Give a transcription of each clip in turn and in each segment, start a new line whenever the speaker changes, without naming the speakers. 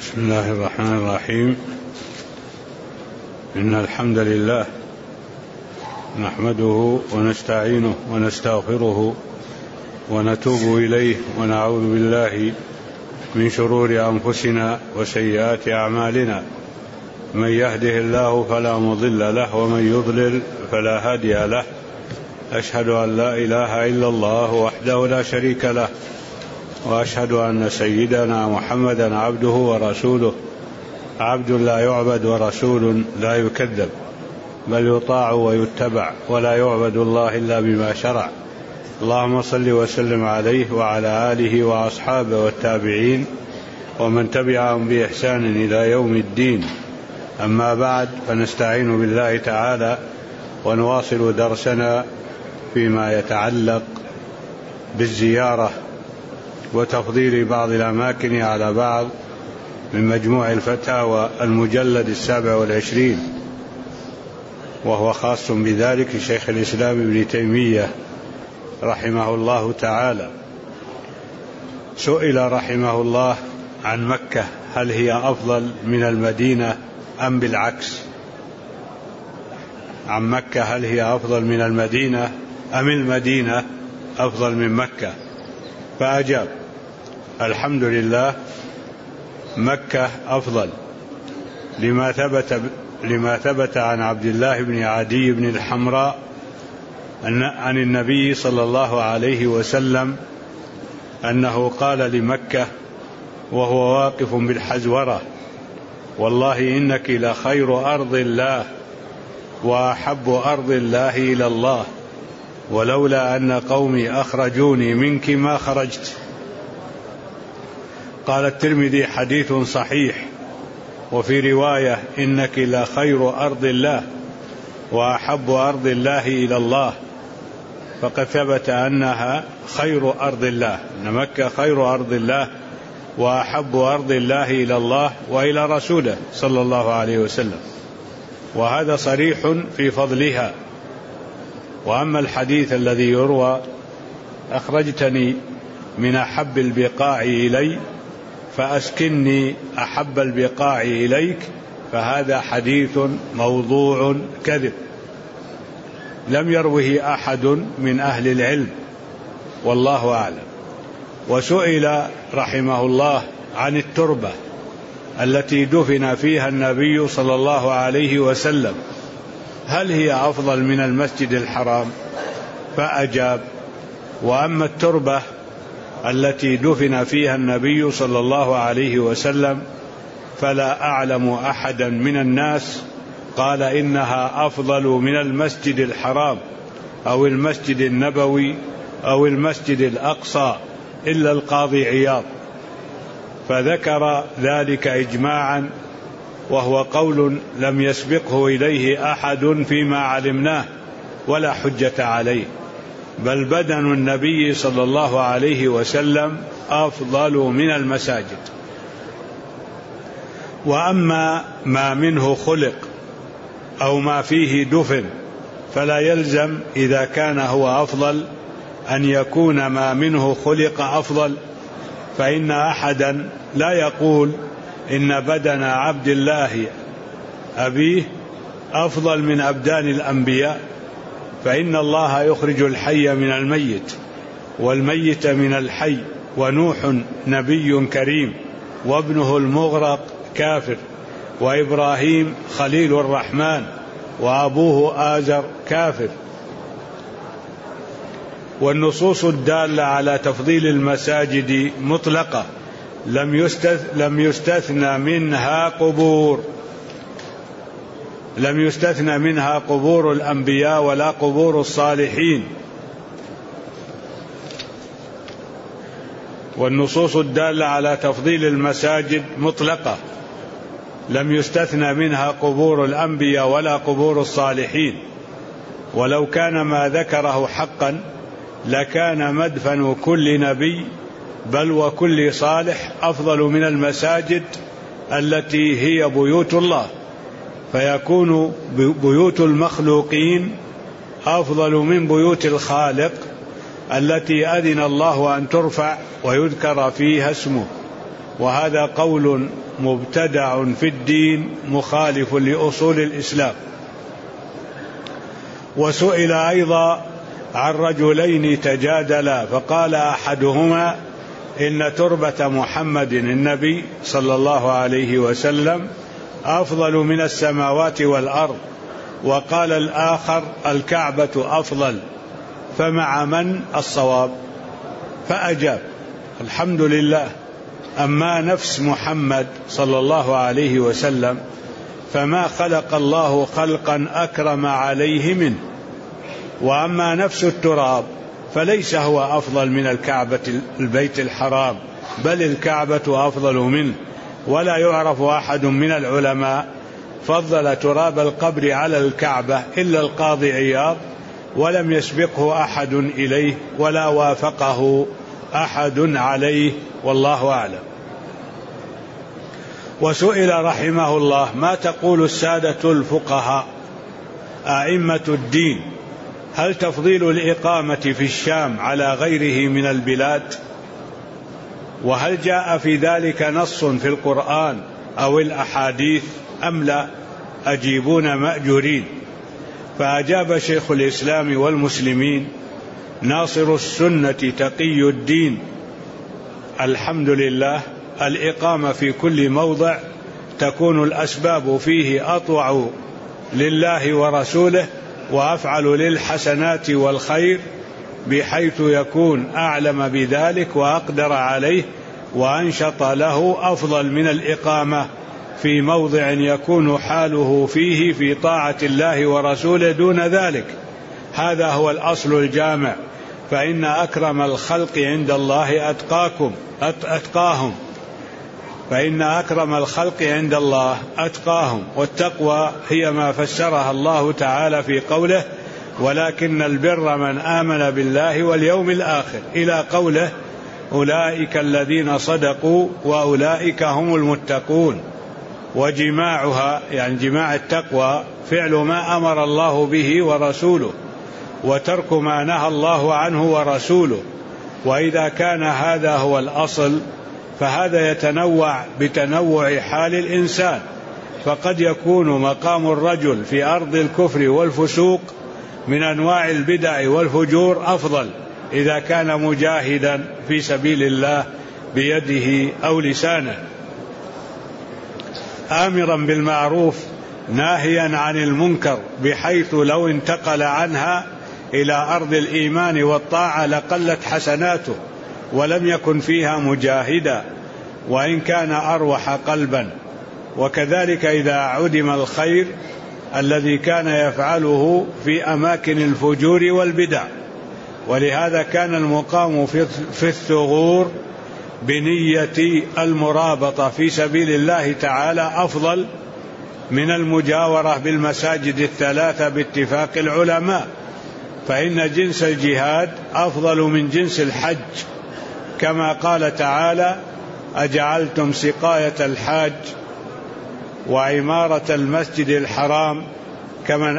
بسم الله الرحمن الرحيم. إن الحمد لله نحمده ونستعينه ونستغفره ونتوب إليه ونعوذ بالله من شرور أنفسنا وسيئات أعمالنا. من يهده الله فلا مضل له ومن يضلل فلا هادي له. أشهد أن لا إله إلا الله وحده لا شريك له، وأشهد أن سيدنا محمدا عبده ورسوله، عبد لا يعبد ورسول لا يكذب، بل يطاع ويتبع، ولا يعبد الله إلا بما شرع. اللهم صل وسلم عليه وعلى آله وأصحابه والتابعين ومن تبعهم بإحسان إلى يوم الدين. أما بعد، فنستعين بالله تعالى ونواصل درسنا فيما يتعلق بالزيارة وتفضيل بعض الأماكن على بعض من مجموع الفتاوى المجلد 27، وهو خاص بذلك شيخ الإسلام ابن تيمية رحمه الله تعالى. سئل رحمه الله عن مكة هل هي أفضل من المدينة أم بالعكس؟ عن مكة هل هي أفضل من المدينة أم المدينة أفضل من مكة؟ فأجاب: الحمد لله، مكة أفضل، لما ثبت عن عبد الله بن عدي بن الحمراء عن النبي صلى الله عليه وسلم أنه قال لمكة وهو واقف بالحزورة: والله إنك لخير أرض الله وأحب أرض الله إلى الله، ولولا أن قومي أخرجوني منك ما خرجت. قال الترمذي: حديث صحيح. وفي رواية: إنك لخير أرض الله وأحب أرض الله إلى الله، فقد ثبت أنها خير أرض الله، أن مكة خير أرض الله وأحب أرض الله إلى الله وإلى رسوله صلى الله عليه وسلم، وهذا صريح في فضلها. وأما الحديث الذي يروى: أخرجتني من أحب البقاع إلي فأسكنني أحب البقاع إليك، فهذا حديث موضوع كذب لم يروه أحد من أهل العلم، والله أعلم. وسئل رحمه الله عن التربة التي دفن فيها النبي صلى الله عليه وسلم هل هي أفضل من المسجد الحرام؟ فأجاب: وأما التربة التي دفن فيها النبي صلى الله عليه وسلم فلا أعلم أحدا من الناس قال إنها أفضل من المسجد الحرام أو المسجد النبوي أو المسجد الأقصى إلا القاضي عياض، فذكر ذلك إجماعا، وهو قول لم يسبقه إليه أحد فيما علمناه ولا حجة عليه، بل بدن النبي صلى الله عليه وسلم أفضل من المساجد. وأما ما منه خلق أو ما فيه دفن فلا يلزم إذا كان هو أفضل أن يكون ما منه خلق أفضل، فإن أحدا لا يقول إن بدن عبد الله أبيه أفضل من أبدان الأنبياء، فإن الله يخرج الحي من الميت والميت من الحي، ونوح نبي كريم وابنه المغرق كافر، وإبراهيم خليل الرحمن وأبوه آزر كافر. والنصوص الدالة على تفضيل المساجد مطلقة، لم يستثنى منها قبور الأنبياء ولا قبور الصالحين. والنصوص الدالة على تفضيل المساجد مطلقة، لم يستثنى منها قبور الأنبياء ولا قبور الصالحين. ولو كان ما ذكره حقا لكان مدفن كل نبي بل وكل صالح أفضل من المساجد التي هي بيوت الله، فيكون بيوت المخلوقين أفضل من بيوت الخالق التي أذن الله أن ترفع ويذكر فيها اسمه. وهذا قول مبتدع في الدين مخالف لأصول الإسلام. وسئل أيضا عن رجلين تجادلا، فقال أحدهما إن تربة محمد النبي صلى الله عليه وسلم أفضل من السماوات والأرض، وقال الآخر الكعبة أفضل، فمع من الصواب؟ فأجاب الحمد لله، أما نفس محمد صلى الله عليه وسلم فما خلق الله خلقا أكرم عليه منه، وأما نفس التراب فليس هو أفضل من الكعبة البيت الحرام، بل الكعبة أفضل منه. ولا يعرف أحد من العلماء فضل تراب القبر على الكعبة إلا القاضي عياض، ولم يسبقه أحد إليه ولا وافقه أحد عليه، والله أعلم. وسئل رحمه الله ما تقول السادة الفقهاء أئمة الدين، هل تفضيل الإقامة في الشام على غيره من البلاد؟ وهل جاء في ذلك نص في القرآن أو الأحاديث أم لا؟ أجيبون مأجورين. فأجاب شيخ الإسلام والمسلمين ناصر السنة تقي الدين الحمد لله، الإقامة في كل موضع تكون الأسباب فيه أطوع لله ورسوله وأفعل للحسنات والخير، بحيث يكون أعلم بذلك وأقدر عليه وأنشط له، أفضل من الإقامة في موضع يكون حاله فيه في طاعة الله ورسوله دون ذلك. هذا هو الأصل الجامع، فإن أكرم الخلق عند الله أتقاهم، فإن أكرم الخلق عند الله أتقاهم، والتقوى هي ما فسرها الله تعالى في قوله ولكن البر من آمن بالله واليوم الآخر، إلى قوله أولئك الذين صدقوا وأولئك هم المتقون. وجماعها يعني جماع التقوى فعل ما أمر الله به ورسوله وترك ما نهى الله عنه ورسوله. وإذا كان هذا هو الأصل فهذا يتنوع بتنوع حال الإنسان، فقد يكون مقام الرجل في أرض الكفر والفسوق من أنواع البدع والفجور أفضل إذا كان مجاهدا في سبيل الله بيده أو لسانه، آمرا بالمعروف ناهيا عن المنكر، بحيث لو انتقل عنها إلى أرض الإيمان والطاعة لقلت حسناته ولم يكن فيها مجاهدا وإن كان أروح قلبا. وكذلك إذا عدم الخير الذي كان يفعله في أماكن الفجور والبدع. ولهذا كان المقام في الثغور بنية المرابطة في سبيل الله تعالى أفضل من المجاورة بالمساجد الثلاثة باتفاق العلماء، فإن جنس الجهاد أفضل من جنس الحج، كما قال تعالى أجعلتم سقاية الحاج وعمارة المسجد الحرام كمن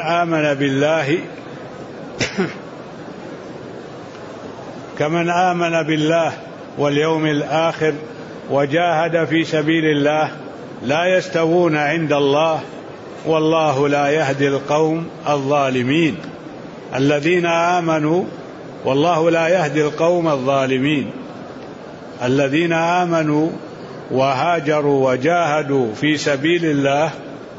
آمن بالله واليوم الآخر وجاهد في سبيل الله لا يستوون عند الله والله لا يهدي القوم الظالمين. الذين آمنوا والله لا يهدي القوم الظالمين. الذين آمنوا وهاجروا وجاهدوا في سبيل الله،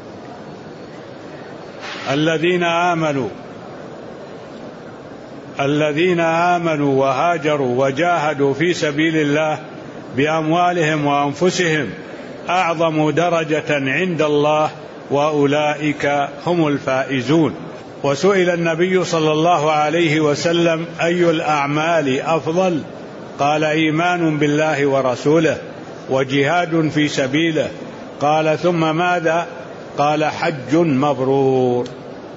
الذين آمنوا وهاجروا وجاهدوا في سبيل الله بأموالهم وأنفسهم أعظم درجة عند الله وأولئك هم الفائزون. وسئل النبي صلى الله عليه وسلم أي الأعمال أفضل؟ قال إيمان بالله ورسوله وجهاد في سبيله. قال ثم ماذا؟ قال حج مبرور.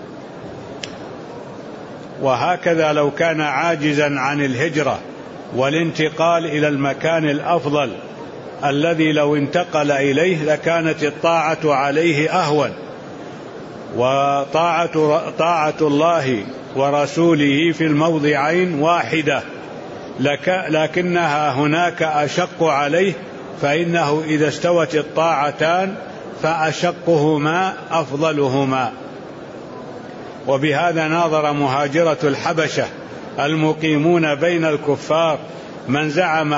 وهكذا لو كان عاجزا عن الهجرة والانتقال إلى المكان الأفضل الذي لو انتقل إليه لكانت الطاعة عليه أهون، وطاعة الله ورسوله في الموضعين واحدة، لكنها هناك أشق عليه فإنه إذا استوت الطاعتان فأشقهما أفضلهما. وبهذا ناظر مهاجرة الحبشة المقيمون بين الكفار من زعم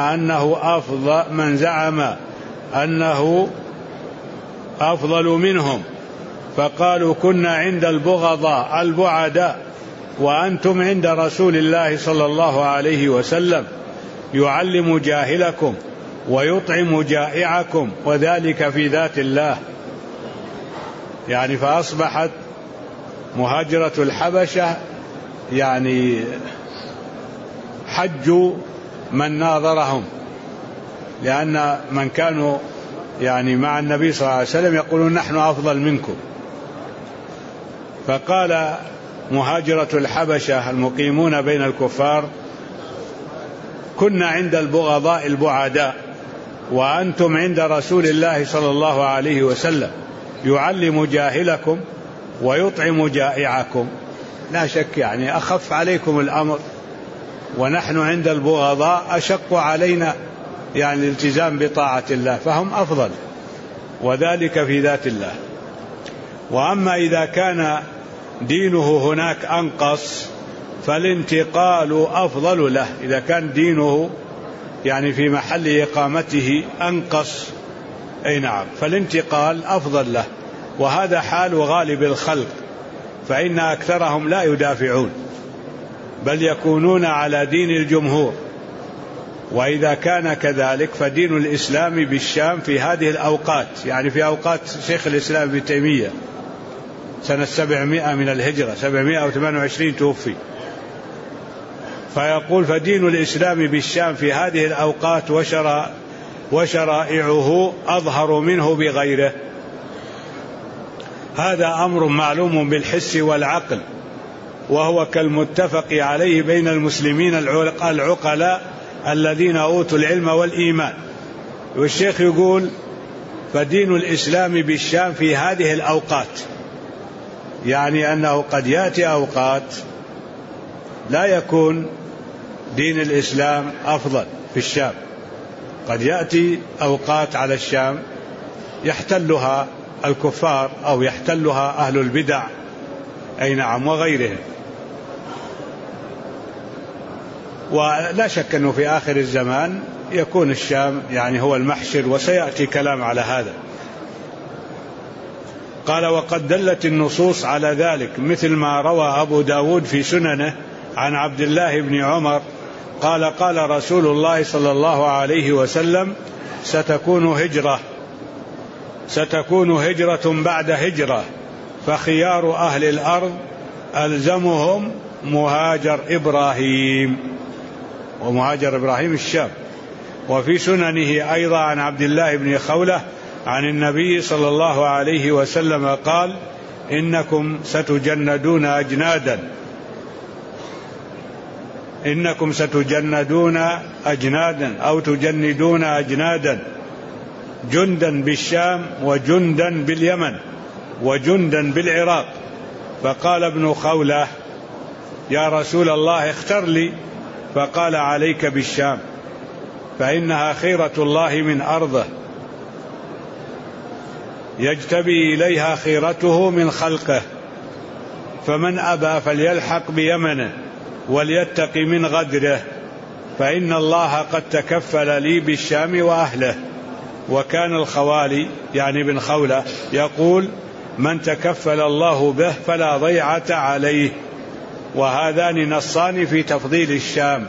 أنه أفضل منهم، فقالوا كنا عند البغضاء البعداء وأنتم عند رسول الله صلى الله عليه وسلم، يعلم جاهلكم ويطعم جائعكم وذلك في ذات الله. يعني فأصبحت مهاجرة الحبشة يعني حجوا من ناظرهم، لأن من كانوا يعني مع النبي صلى الله عليه وسلم يقولون نحن أفضل منكم. فقال مهاجرة الحبشة المقيمون بين الكفار كنا عند البغضاء البعداء وأنتم عند رسول الله صلى الله عليه وسلم، يعلم جاهلكم ويطعم جائعكم. لا شك يعني أخف عليكم الأمر، ونحن عند البغضاء أشق علينا يعني الالتزام بطاعة الله، فهم أفضل، وذلك في ذات الله. وأما إذا كان دينه هناك أنقص فالانتقال أفضل له. إذا كان دينه يعني في محل إقامته أنقص، أي نعم، فالانتقال أفضل له. وهذا حال غالب الخلق، فإن أكثرهم لا يدافعون بل يكونون على دين الجمهور. وإذا كان كذلك فدين الإسلام بالشام في هذه الأوقات، يعني في أوقات شيخ الإسلام ابن تيمية سنة 700 من الهجرة، 728 توفي، فيقول فدين الإسلام بالشام في هذه الأوقات وشرائعه أظهر منه بغيره. هذا أمر معلوم بالحس والعقل، وهو كالمتفق عليه بين المسلمين العقلاء الذين أوتوا العلم والإيمان. والشيخ يقول فدين الإسلام بالشام في هذه الأوقات، يعني أنه قد يأتي أوقات لا يكون دين الإسلام أفضل في الشام، قد يأتي أوقات على الشام يحتلها الكفار أو يحتلها أهل البدع، أي نعم، وغيرهم. ولا شك أنه في آخر الزمان يكون الشام يعني هو المحشر، وسيأتي كلام على هذا. قال وقد دلت النصوص على ذلك، مثل ما روى أبو داود في سننه عن عبد الله بن عمر قال قال رسول الله صلى الله عليه وسلم ستكون هجرة بعد هجرة، فخيار أهل الأرض ألزمهم مهاجر إبراهيم، ومهاجر إبراهيم الشام. وفي سننه أيضا عن عبد الله بن خولة عن النبي صلى الله عليه وسلم قال إنكم ستجندون أجنادا أو تجندون أجنادا، جندا بالشام وجندا باليمن وجندا بالعراق. فقال ابن خولة يا رسول الله اختر لي، فقال عليك بالشام فإنها خيرة الله من أرضه، يجتبي إليها خيرته من خلقه، فمن أبى فليلحق بيمنه وليتقي من غدره، فإن الله قد تكفل لي بالشام وأهله. وكان الخوالي يعني بن خولة يقول من تكفل الله به فلا ضيعة عليه. وهذان نصان في تفضيل الشام.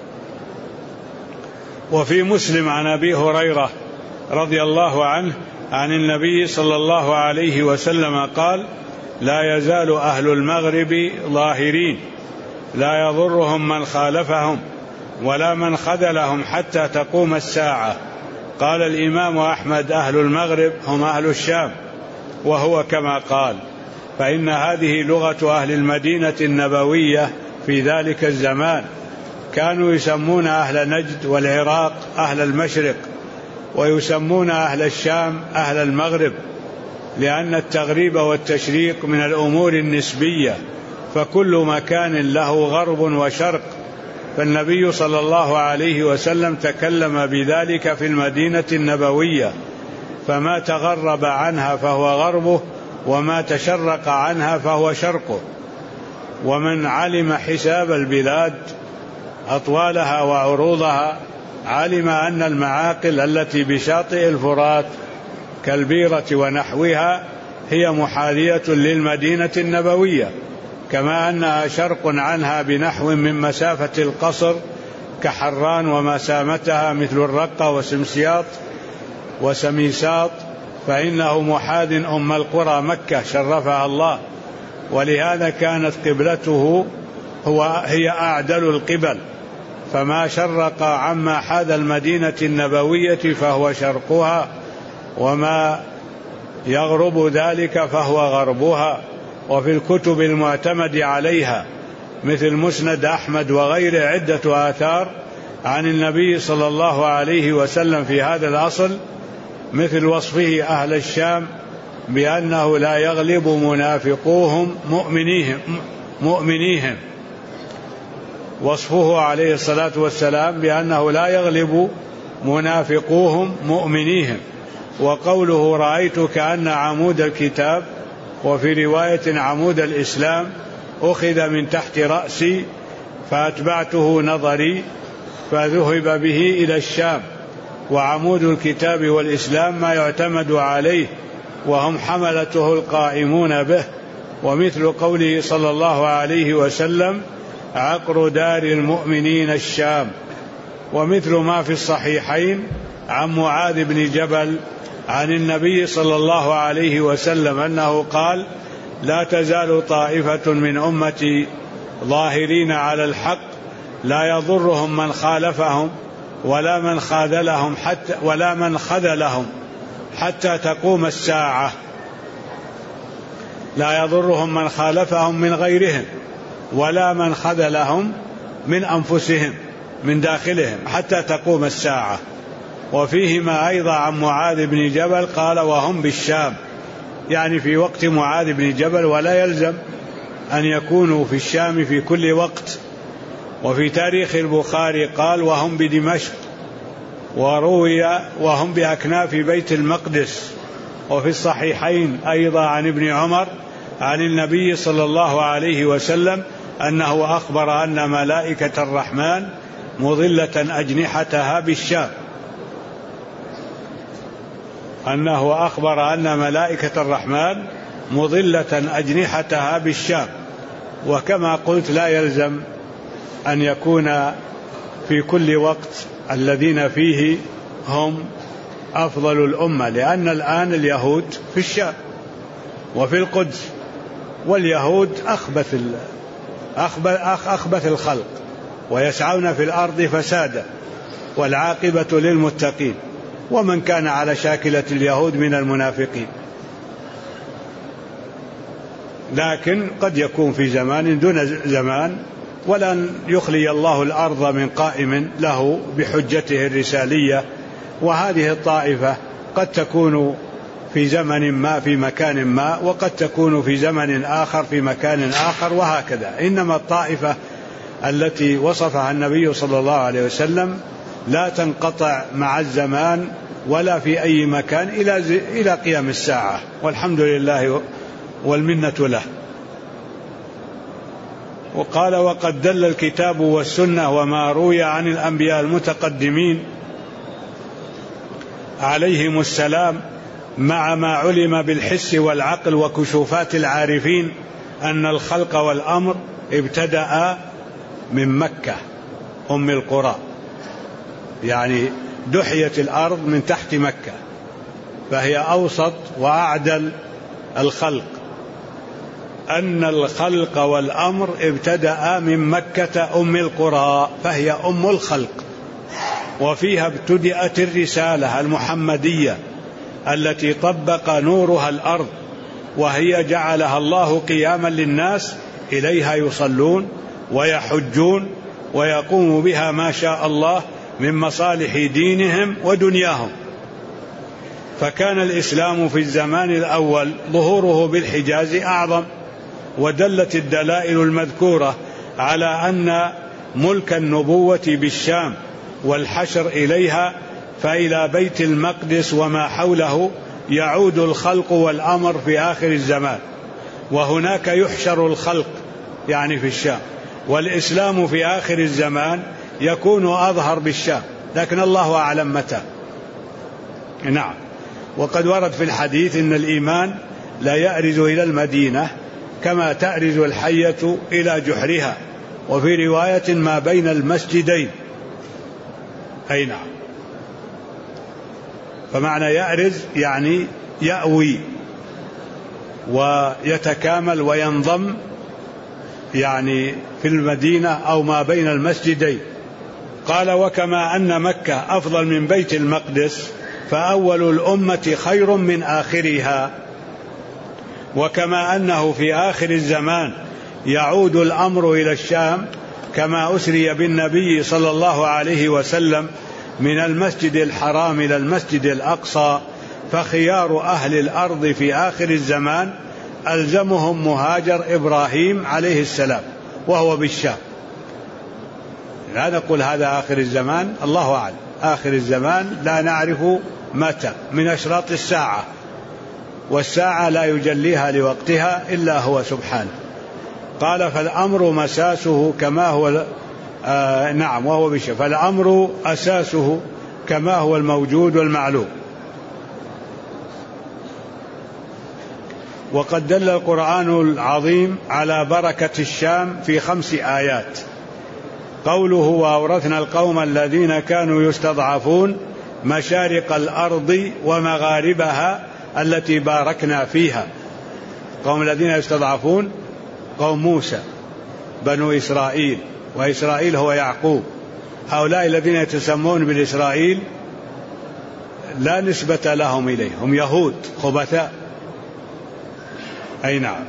وفي مسلم عن أبي هريرة رضي الله عنه عن النبي صلى الله عليه وسلم قال لا يزال أهل المغرب ظاهرين، لا يضرهم من خالفهم ولا من خذلهم حتى تقوم الساعة. قال الإمام أحمد أهل المغرب هم أهل الشام، وهو كما قال، فإن هذه لغة أهل المدينة النبوية في ذلك الزمان، كانوا يسمون أهل نجد والعراق أهل المشرق، ويسمون أهل الشام أهل المغرب، لأن التغريب والتشريق من الأمور النسبية، فكل مكان له غرب وشرق، فالنبي صلى الله عليه وسلم تكلم بذلك في المدينة النبوية، فما تغرب عنها فهو غربه، وما تشرق عنها فهو شرقه. ومن علم حساب البلاد أطوالها وعروضها علم أن المعاقل التي بشاطئ الفرات كالبيرة ونحوها هي محاذية للمدينة النبوية، كما أنها شرق عنها بنحو من مسافة القصر كحران ومسامتها مثل الرقة وسمسياط وسميساط، فإنه محاذ أم القرى مكة شرفها الله، ولهذا كانت قبلته هي أعدل القبل، فما شرق عما حاذ المدينة النبوية فهو شرقها، وما يغرب ذلك فهو غربها. وفي الكتب المعتمد عليها مثل مسند أحمد وغيره عدة آثار عن النبي صلى الله عليه وسلم في هذا الأصل، مثل وصفه أهل الشام بأنه لا يغلب منافقوهم مؤمنيهم، وصفه عليه الصلاة والسلام بأنه لا يغلب منافقوهم مؤمنيهم. وقوله رأيت كأن عمود الكتاب، وفي رواية عمود الإسلام، أخذ من تحت رأسي فأتبعته نظري فذهب به إلى الشام. وعمود الكتاب والإسلام ما يعتمد عليه، وهم حملته القائمون به. ومثل قوله صلى الله عليه وسلم عقر دار المؤمنين الشام. ومثل ما في الصحيحين عن معاذ بن جبل عن النبي صلى الله عليه وسلم أنه قال لا تزال طائفة من أمتي ظاهرين على الحق لا يضرهم من خالفهم ولا من خذلهم حتى تقوم الساعة. لا يضرهم من خالفهم من غيرهم ولا من خذلهم من أنفسهم من داخلهم حتى تقوم الساعة. وفيهما أيضا عن معاذ بن جبل قال وهم بالشام، يعني في وقت معاذ بن جبل، ولا يلزم أن يكونوا في الشام في كل وقت. وفي تاريخ البخاري قال وهم بدمشق، وروي وهم بأكناف بيت المقدس. وفي الصحيحين أيضا عن ابن عمر عن النبي صلى الله عليه وسلم أنه أخبر أن ملائكة الرحمن مظلة أجنحتها بالشام، أنه أخبر أن ملائكة الرحمن مظلة أجنحتها بالشام. وكما قلت لا يلزم أن يكون في كل وقت الذين فيه هم أفضل الأمة، لأن الآن اليهود في الشام وفي القدس، واليهود أخبث الخلق ويسعون في الأرض فسادا، والعاقبة للمتقين، ومن كان على شاكلة اليهود من المنافقين. لكن قد يكون في زمان دون زمان، ولن يخلي الله الأرض من قائم له بحجته الرسالية. وهذه الطائفة قد تكون في زمن ما في مكان ما، وقد تكون في زمن آخر في مكان آخر، وهكذا. إنما الطائفة التي وصفها النبي صلى الله عليه وسلم لا تنقطع مع الزمان ولا في أي مكان إلى قيام الساعة، والحمد لله والمنة له. وقال وقد دل الكتاب والسنة وما روي عن الأنبياء المتقدمين عليهم السلام مع ما علم بالحس والعقل وكشوفات العارفين أن الخلق والأمر ابتدأ من مكة أم القرى، يعني دحيت الأرض من تحت مكة، فهي أوسط وأعدل الخلق. أن الخلق والأمر ابتدأ من مكة أم القرى، فهي أم الخلق، وفيها ابتدأت الرسالة المحمدية التي طبق نورها الأرض، وهي جعلها الله قياما للناس إليها يصلون ويحجون ويقوم بها ما شاء الله من مصالح دينهم ودنياهم. فكان الإسلام في الزمان الأول ظهوره بالحجاز أعظم، ودلت الدلائل المذكورة على أن ملك النبوة بالشام والحشر إليها، فإلى بيت المقدس وما حوله يعود الخلق والأمر في آخر الزمان، وهناك يحشر الخلق يعني في الشام، والإسلام في آخر الزمان يكون أظهر بالشام، لكن الله أعلم متى. نعم. وقد ورد في الحديث إن الإيمان لا يأرز إلى المدينة كما تأرز الحية إلى جحرها، وفي رواية ما بين المسجدين. أي نعم. فمعنى يأرز يعني يأوي ويتكامل وينضم، يعني في المدينة أو ما بين المسجدين. قال: وكما أن مكة أفضل من بيت المقدس فأول الأمة خير من آخرها، وكما أنه في آخر الزمان يعود الأمر إلى الشام كما أسري بالنبي صلى الله عليه وسلم من المسجد الحرام إلى المسجد الأقصى، فخيار أهل الأرض في آخر الزمان ألزمهم مهاجر إبراهيم عليه السلام وهو بالشام. لا نقول هذا آخر الزمان، الله أعلم. آخر الزمان لا نعرف متى، من أشراط الساعة، والساعة لا يجليها لوقتها إلا هو سبحانه. قال: فالأمر مساسه كما هو نعم وهو بالشام، فالأمر أساسه كما هو الموجود والمعلوم. وقد دل القرآن العظيم على بركة الشام في 5 آيات. قوله: وأورثنا القوم الذين كانوا يستضعفون مشارق الأرض ومغاربها التي باركنا فيها. قوم الذين يستضعفون قوم موسى بنو إسرائيل، وإسرائيل هو يعقوب. هؤلاء الذين يتسمون بالإسرائيل لا نسبة لهم إليه، هم يهود خبثاء. أي نعم.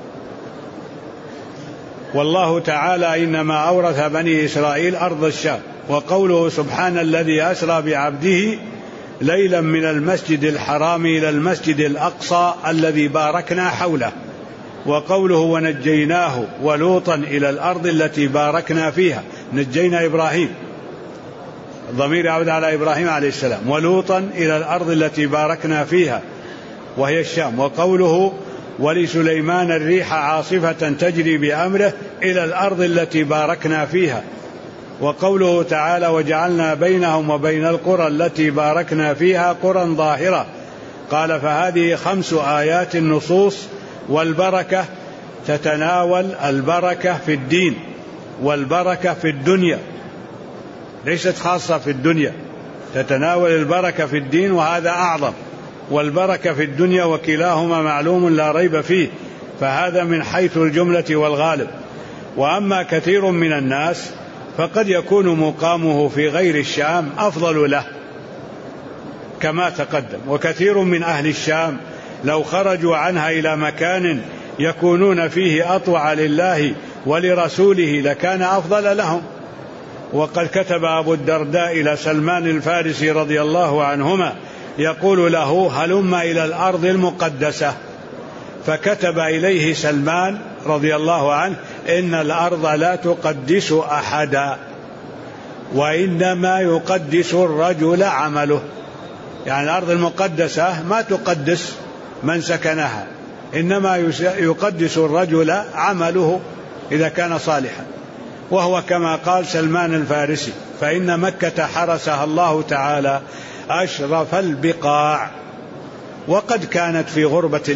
والله تعالى إنما أورث بني إسرائيل أرض الشام. وقوله: سبحان الذي أسرى بعبده ليلا من المسجد الحرام إلى المسجد الأقصى الذي باركنا حوله. وقوله: ونجيناه ولوطا إلى الأرض التي باركنا فيها. نجينا إبراهيم، الضمير يعود على إبراهيم عليه السلام، ولوطا إلى الأرض التي باركنا فيها وهي الشام. وقوله: ولسليمان الريح عاصفة تجري بأمره إلى الأرض التي باركنا فيها. وقوله تعالى: وجعلنا بينهم وبين القرى التي باركنا فيها قرى ظاهرة. قال: فهذه 5 آيات النصوص. والبركة تتناول البركة في الدين والبركة في الدنيا، ليست خاصة في الدنيا، تتناول البركة في الدين وهذا أعظم، والبركة في الدنيا، وكلاهما معلوم لا ريب فيه، فهذا من حيث الجملة والغالب. وأما كثير من الناس فقد يكون مقامه في غير الشام أفضل له كما تقدم. وكثير من أهل الشام لو خرجوا عنها إلى مكان يكونون فيه أطوع لله ولرسوله لكان أفضل لهم. وقد كتب أبو الدرداء إلى سلمان الفارسي رضي الله عنهما يقول له: هلم إلى الأرض المقدسة. فكتب إليه سلمان رضي الله عنه: إن الأرض لا تقدس أحدا، وإنما يقدس الرجل عمله. يعني الأرض المقدسة ما تقدس من سكنها، إنما يقدس الرجل عمله إذا كان صالحا. وهو كما قال سلمان الفارسي: فإن مكة حرسها الله تعالى أشرف البقاع. وقد كانت في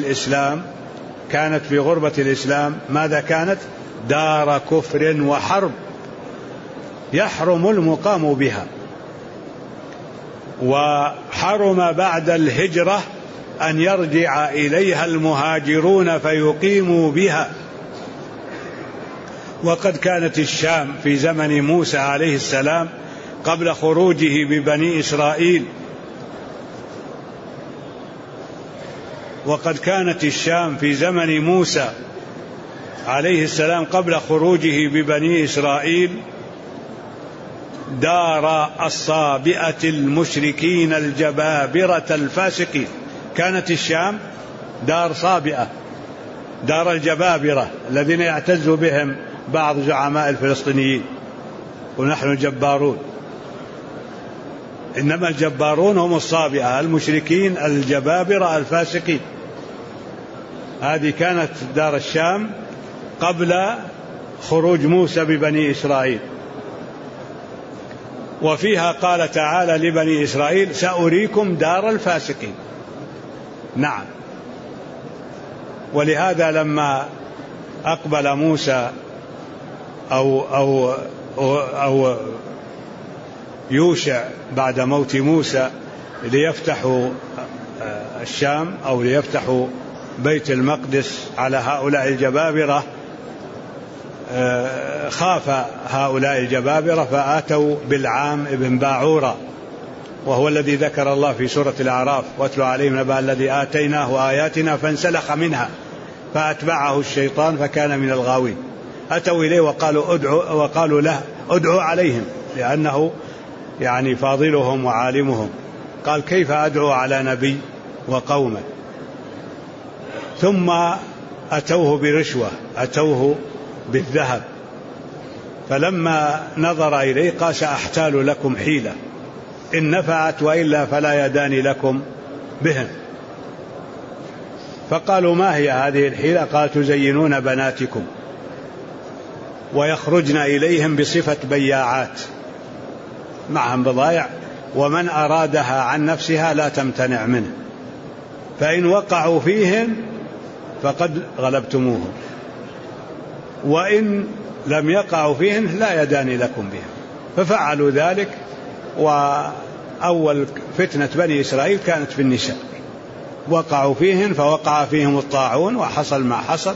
غربة الإسلام ماذا كانت؟ دار كفر وحرب يحرم المقام بها. وحرم بعد الهجرة أن يرجع إليها المهاجرون فيقيموا بها. وقد كانت الشام في زمن موسى عليه السلام قبل خروجه ببني إسرائيل، وقد كانت الشام في زمن موسى عليه السلام قبل خروجه ببني إسرائيل دار الصابئة المشركين الجبابرة الفاسقين. كانت الشام دار صابئة، دار الجبابرة الذين يعتز بهم بعض زعماء الفلسطينيين. ونحن الجبارون. إنما الجبارون هم الصابئة المشركين الجبابرة الفاسقين. هذه كانت دار الشام قبل خروج موسى ببني إسرائيل. وفيها قال تعالى لبني إسرائيل سأريكم دار الفاسقين. نعم. ولهذا لما أقبل موسى أو يوشع بعد موت موسى ليفتحوا الشام أو ليفتحوا بيت المقدس على هؤلاء الجبابرة، خاف هؤلاء الجبابرة فآتوا بالعام ابن باعورة، وهو الذي ذكر الله في سورة الأعراف واتلو عليهم نبأ الذي آتيناه آياتنا فانسلخ منها فأتبعه الشيطان فكان من الغاوين. أتوا إليه وقالوا له ادعوا عليهم لأنه يعني فاضلهم وعالمهم. قال كيف أدعو على نبي وقومه؟ ثم أتوه برشوة، أتوه بالذهب، فلما نظر إليه قال سأحتال لكم حيلة إن نفعت وإلا فلا يدان لكم بهن. فقالوا ما هي هذه الحيلة؟ قال تزينون بناتكم ويخرجن إليهم بصفة بياعات معهم بضائع، ومن أرادها عن نفسها لا تمتنع منه، فإن وقعوا فيهم فقد غلبتموهم، وإن لم يقعوا فيهن لا يدان لكم بها. ففعلوا ذلك. وأول فتنة بني إسرائيل كانت في النساء، وقعوا فيهن فوقع فيهم الطاعون وحصل ما حصل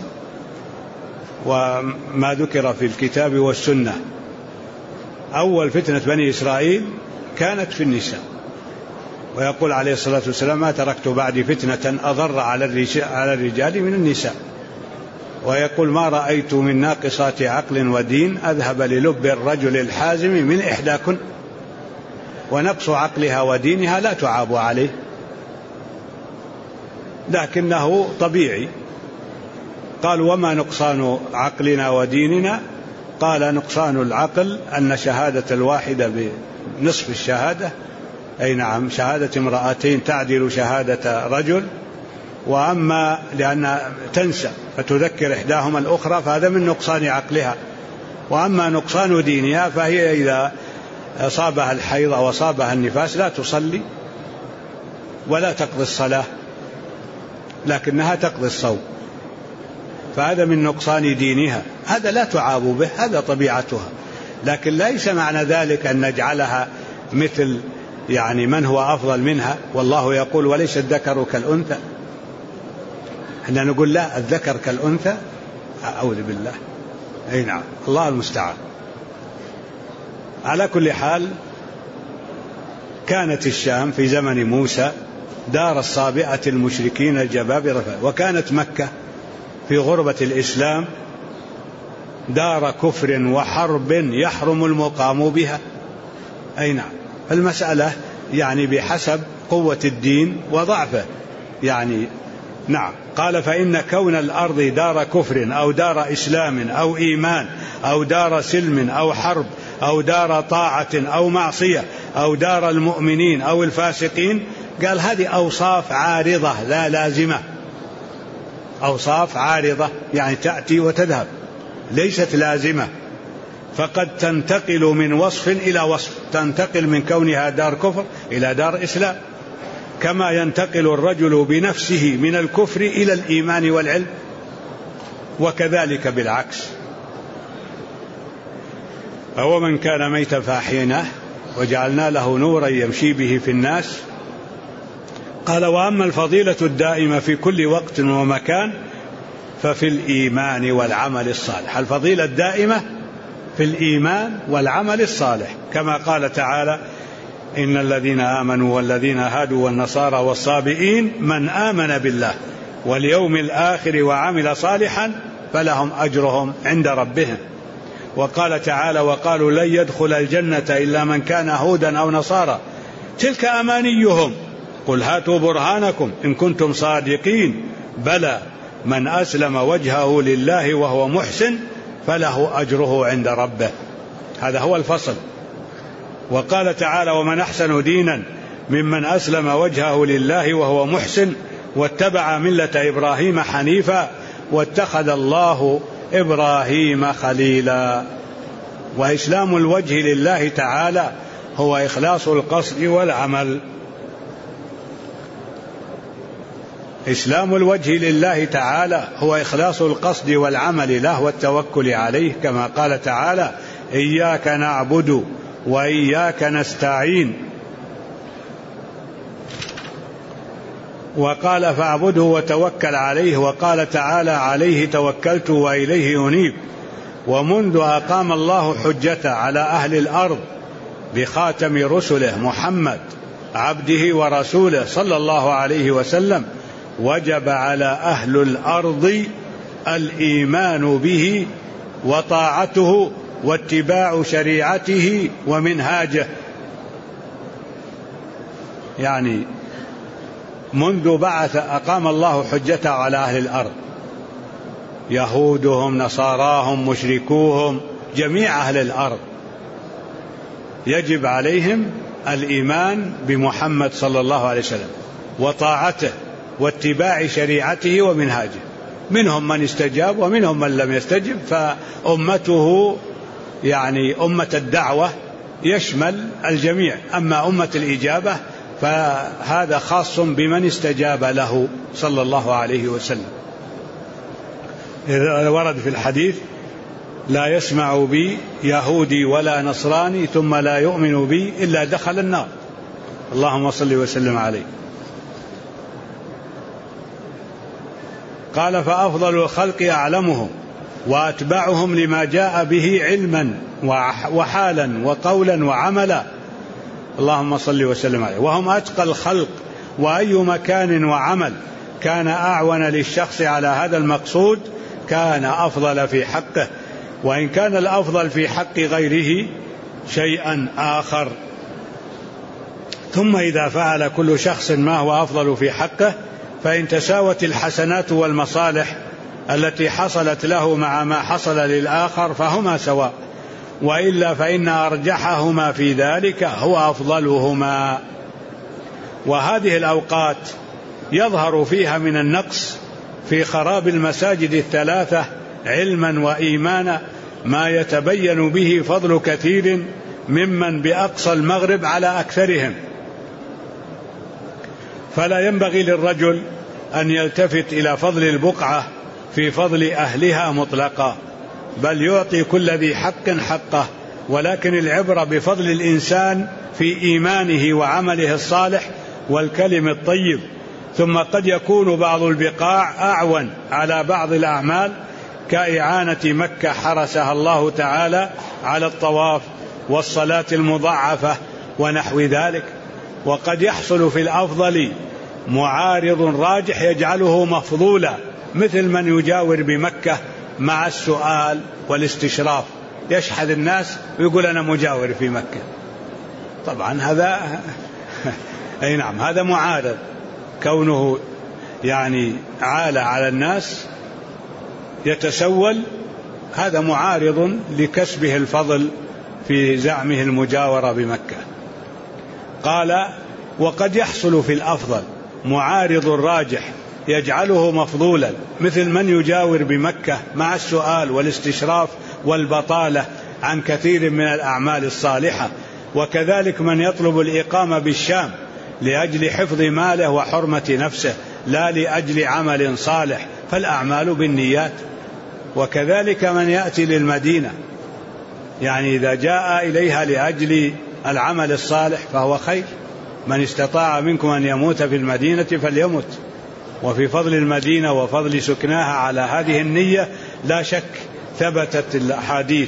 وما ذكر في الكتاب والسنة. أول فتنة بني إسرائيل كانت في النساء، ويقول عليه الصلاة والسلام ما تركت بعدي فتنة أضر على الرجال من النساء. ويقول ما رأيت من ناقصات عقل ودين أذهب للب الرجل الحازم من إحداكن، ونقص عقلها ودينها لا تعاب عليه، لكنه طبيعي. قال وما نقصان عقلنا وديننا؟ قال نقصان العقل أن شهادة الواحدة بنصف الشهادة، أي نعم شهادة امرأتين تعدل شهادة رجل، وأما لأن تنسى فتذكر إحداهما الأخرى فهذا من نقصان عقلها. وأما نقصان دينها فهي إذا أصابها الحيض أو أصابها النفاس لا تصلي ولا تقضي الصلاة، لكنها تقضي الصوم، فهذا من نقصان دينها، هذا لا تعاب به، هذا طبيعتها. لكن ليس معنى ذلك أن نجعلها مثل يعني من هو أفضل منها، والله يقول وليس الذكر كالأنثى. احنا نقول لا الذكر كالأنثى، أعوذ بالله. أي نعم، الله المستعان. على كل حال كانت الشام في زمن موسى دار الصابئة المشركين الجبابرة، وكانت مكة في غربة الإسلام دار كفر وحرب يحرم المقام بها. أي نعم، المسألة يعني بحسب قوة الدين وضعفه يعني. نعم. قال فإن كون الأرض دار كفر أو دار إسلام أو إيمان أو دار سلم أو حرب أو دار طاعة أو معصية أو دار المؤمنين أو الفاسقين، قال هذه أوصاف عارضة لا لازمة، أوصاف عارضة يعني تأتي وتذهب ليست لازمة، فقد تنتقل من وصف إلى وصف، تنتقل من كونها دار كفر إلى دار إسلام، كما ينتقل الرجل بنفسه من الكفر إلى الإيمان والعلم، وكذلك بالعكس. أو من كان ميتا فأحييناه وجعلنا له نورا يمشي به في الناس. قال وأما الفضيلة الدائمة في كل وقت ومكان ففي الإيمان والعمل الصالح. الفضيلة الدائمة في الإيمان والعمل الصالح، كما قال تعالى إن الذين آمنوا والذين هادوا والنصارى والصابئين من آمن بالله واليوم الآخر وعمل صالحا فلهم أجرهم عند ربهم. وقال تعالى وقالوا لن يدخل الجنة إلا من كان هودا أو نصارى تلك أمانيهم قل هاتوا برهانكم إن كنتم صادقين بلى من أسلم وجهه لله وهو محسن فله أجره عند ربه. هذا هو الفصل. وقال تعالى: ومن أحسن دينا ممن أسلم وجهه لله وهو محسن واتبع ملة إبراهيم حنيفا واتخذ الله إبراهيم خليلا. وإسلام الوجه لله تعالى هو إخلاص القصد والعمل. إسلام الوجه لله تعالى هو إخلاص القصد والعمل له والتوكل عليه، كما قال تعالى: إياك نعبد وإياك نستعين. وقال: فاعبده وتوكل عليه. وقال تعالى: عليه توكلت وإليه أنيب. ومنذ أقام الله حجة على أهل الأرض بخاتم رسله محمد عبده ورسوله صلى الله عليه وسلم، وجب على أهل الأرض الإيمان به وطاعته واتباع شريعته ومنهاجه. يعني منذ بعث أقام الله حجته على أهل الأرض، يهودهم نصاراهم مشركوهم جميع أهل الأرض، يجب عليهم الإيمان بمحمد صلى الله عليه وسلم وطاعته واتباع شريعته ومنهاجه. منهم من استجاب ومنهم من لم يستجب، فأمته يعني أمة الدعوة يشمل الجميع، أما أمة الإجابة فهذا خاص بمن استجاب له صلى الله عليه وسلم. ورد في الحديث: لا يسمع بي يهودي ولا نصراني ثم لا يؤمن بي إلا دخل النار. اللهم صل وسلم عليه. قال: فأفضل الخلق أعلمهم وأتبعهم لما جاء به علما وحالا وقولا وعملا. اللهم صل وسلم عليه. وهم أتقى الخلق، وأي مكان وعمل كان أعون للشخص على هذا المقصود كان أفضل في حقه، وإن كان الأفضل في حق غيره شيئا آخر. ثم إذا فعل كل شخص ما هو أفضل في حقه، فإن تساوت الحسنات والمصالح التي حصلت له مع ما حصل للآخر فهما سواء، وإلا فإن أرجحهما في ذلك هو أفضلهما. وهذه الأوقات يظهر فيها من النقص في خراب المساجد الثلاثة علما وإيمانا ما يتبين به فضل كثير ممن بأقصى المغرب على أكثرهم. فلا ينبغي للرجل أن يلتفت إلى فضل البقعة في فضل أهلها مطلقا، بل يعطي كل ذي حق حقه، ولكن العبرة بفضل الإنسان في إيمانه وعمله الصالح والكلم الطيب. ثم قد يكون بعض البقاع أعون على بعض الأعمال، كإعانة مكة حرسها الله تعالى على الطواف والصلاة المضاعفة ونحو ذلك. وقد يحصل في الأفضل معارض راجح يجعله مفضولا، مثل من يجاور بمكة مع السؤال والاستشراف، يشحذ الناس ويقول أنا مجاور في مكة. طبعا هذا أي نعم، هذا معارض، كونه يعني عالى على الناس يتسول، هذا معارض لكسبه الفضل في زعمه المجاورة بمكة. قال: وقد يحصل في الأفضل معارض راجح يجعله مفضولا، مثل من يجاور بمكة مع السؤال والاستشراف والبطالة عن كثير من الأعمال الصالحة. وكذلك من يطلب الإقامة بالشام لأجل حفظ ماله وحرمة نفسه لا لأجل عمل صالح، فالأعمال بالنيات. وكذلك من يأتي للمدينة، يعني إذا جاء إليها لأجل العمل الصالح فهو خير. من استطاع منكم أن يموت في المدينة فليمت. وفي فضل المدينة وفضل سكناها على هذه النية لا شك ثبتت الأحاديث.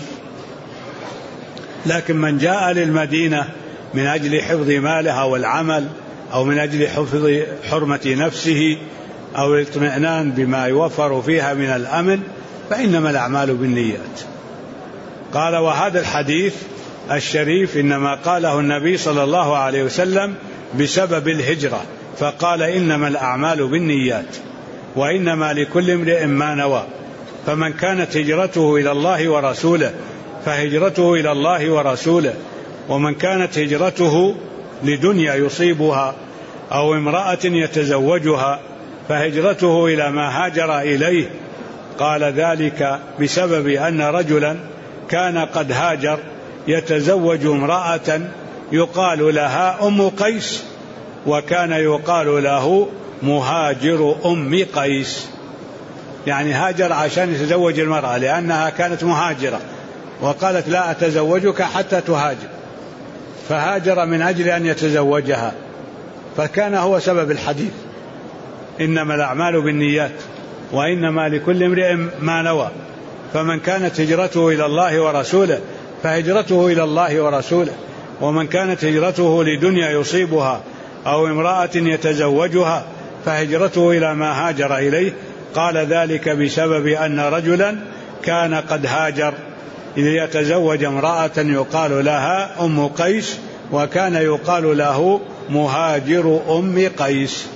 لكن من جاء للمدينة من أجل حفظ مالها والعمل، أو من أجل حفظ حرمة نفسه، أو الاطمئنان بما يوفر فيها من الأمن، فإنما الأعمال بالنيات. قال: وهذا الحديث الشريف إنما قاله النبي صلى الله عليه وسلم بسبب الهجرة، فقال: إنما الأعمال بالنيات وإنما لكل امرئ ما نوى. فمن كانت هجرته إلى الله ورسوله فهجرته إلى الله ورسوله. ومن كانت هجرته لدنيا يصيبها أو امرأة يتزوجها فهجرته إلى ما هاجر إليه. قال ذلك بسبب أن رجلا كان قد هاجر يتزوج امرأة يقال لها أم قيس، وكان يقال له مهاجر أم قيس، يعني هاجر عشان يتزوج المرأة لأنها كانت مهاجرة وقالت لا أتزوجك حتى تهاجر، فهاجر من أجل أن يتزوجها، فكان هو سبب الحديث: إنما الأعمال بالنيات وإنما لكل امرئ ما نوى. فمن كانت هجرته إلى الله ورسوله فهجرته إلى الله ورسوله، ومن كانت هجرته لدنيا يصيبها أو امرأة يتزوجها فهجرته إلى ما هاجر إليه. قال ذلك بسبب أن رجلا كان قد هاجر يتزوج امرأة يقال لها أم قيس، وكان يقال له مهاجر أم قيس.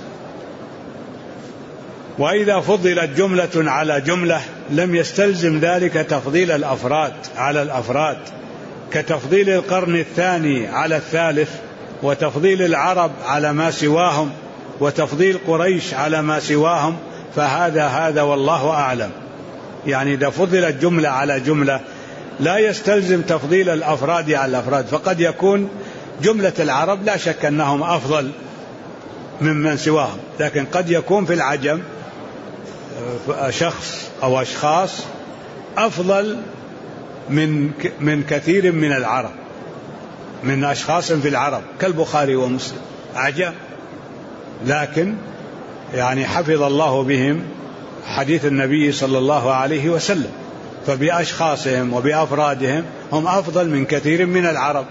وإذا فضلت جملة على جملة لم يستلزم ذلك تفضيل الأفراد على الأفراد، كتفضيل القرن الثاني على الثالث، وتفضيل العرب على ما سواهم، وتفضيل قريش على ما سواهم، فهذا والله أعلم. يعني إذا فضلت جملة على جملة لا يستلزم تفضيل الأفراد على الأفراد، فقد يكون جملة العرب لا شك أنهم أفضل ممن سواهم، لكن قد يكون في العجم شخص أو أشخاص أفضل من كثير من العرب، من أشخاص في العرب كالبخاري ومسلم عجم، لكن يعني حفظ الله بهم حديث النبي صلى الله عليه وسلم، فبأشخاصهم وبأفرادهم هم أفضل من كثير من العرب.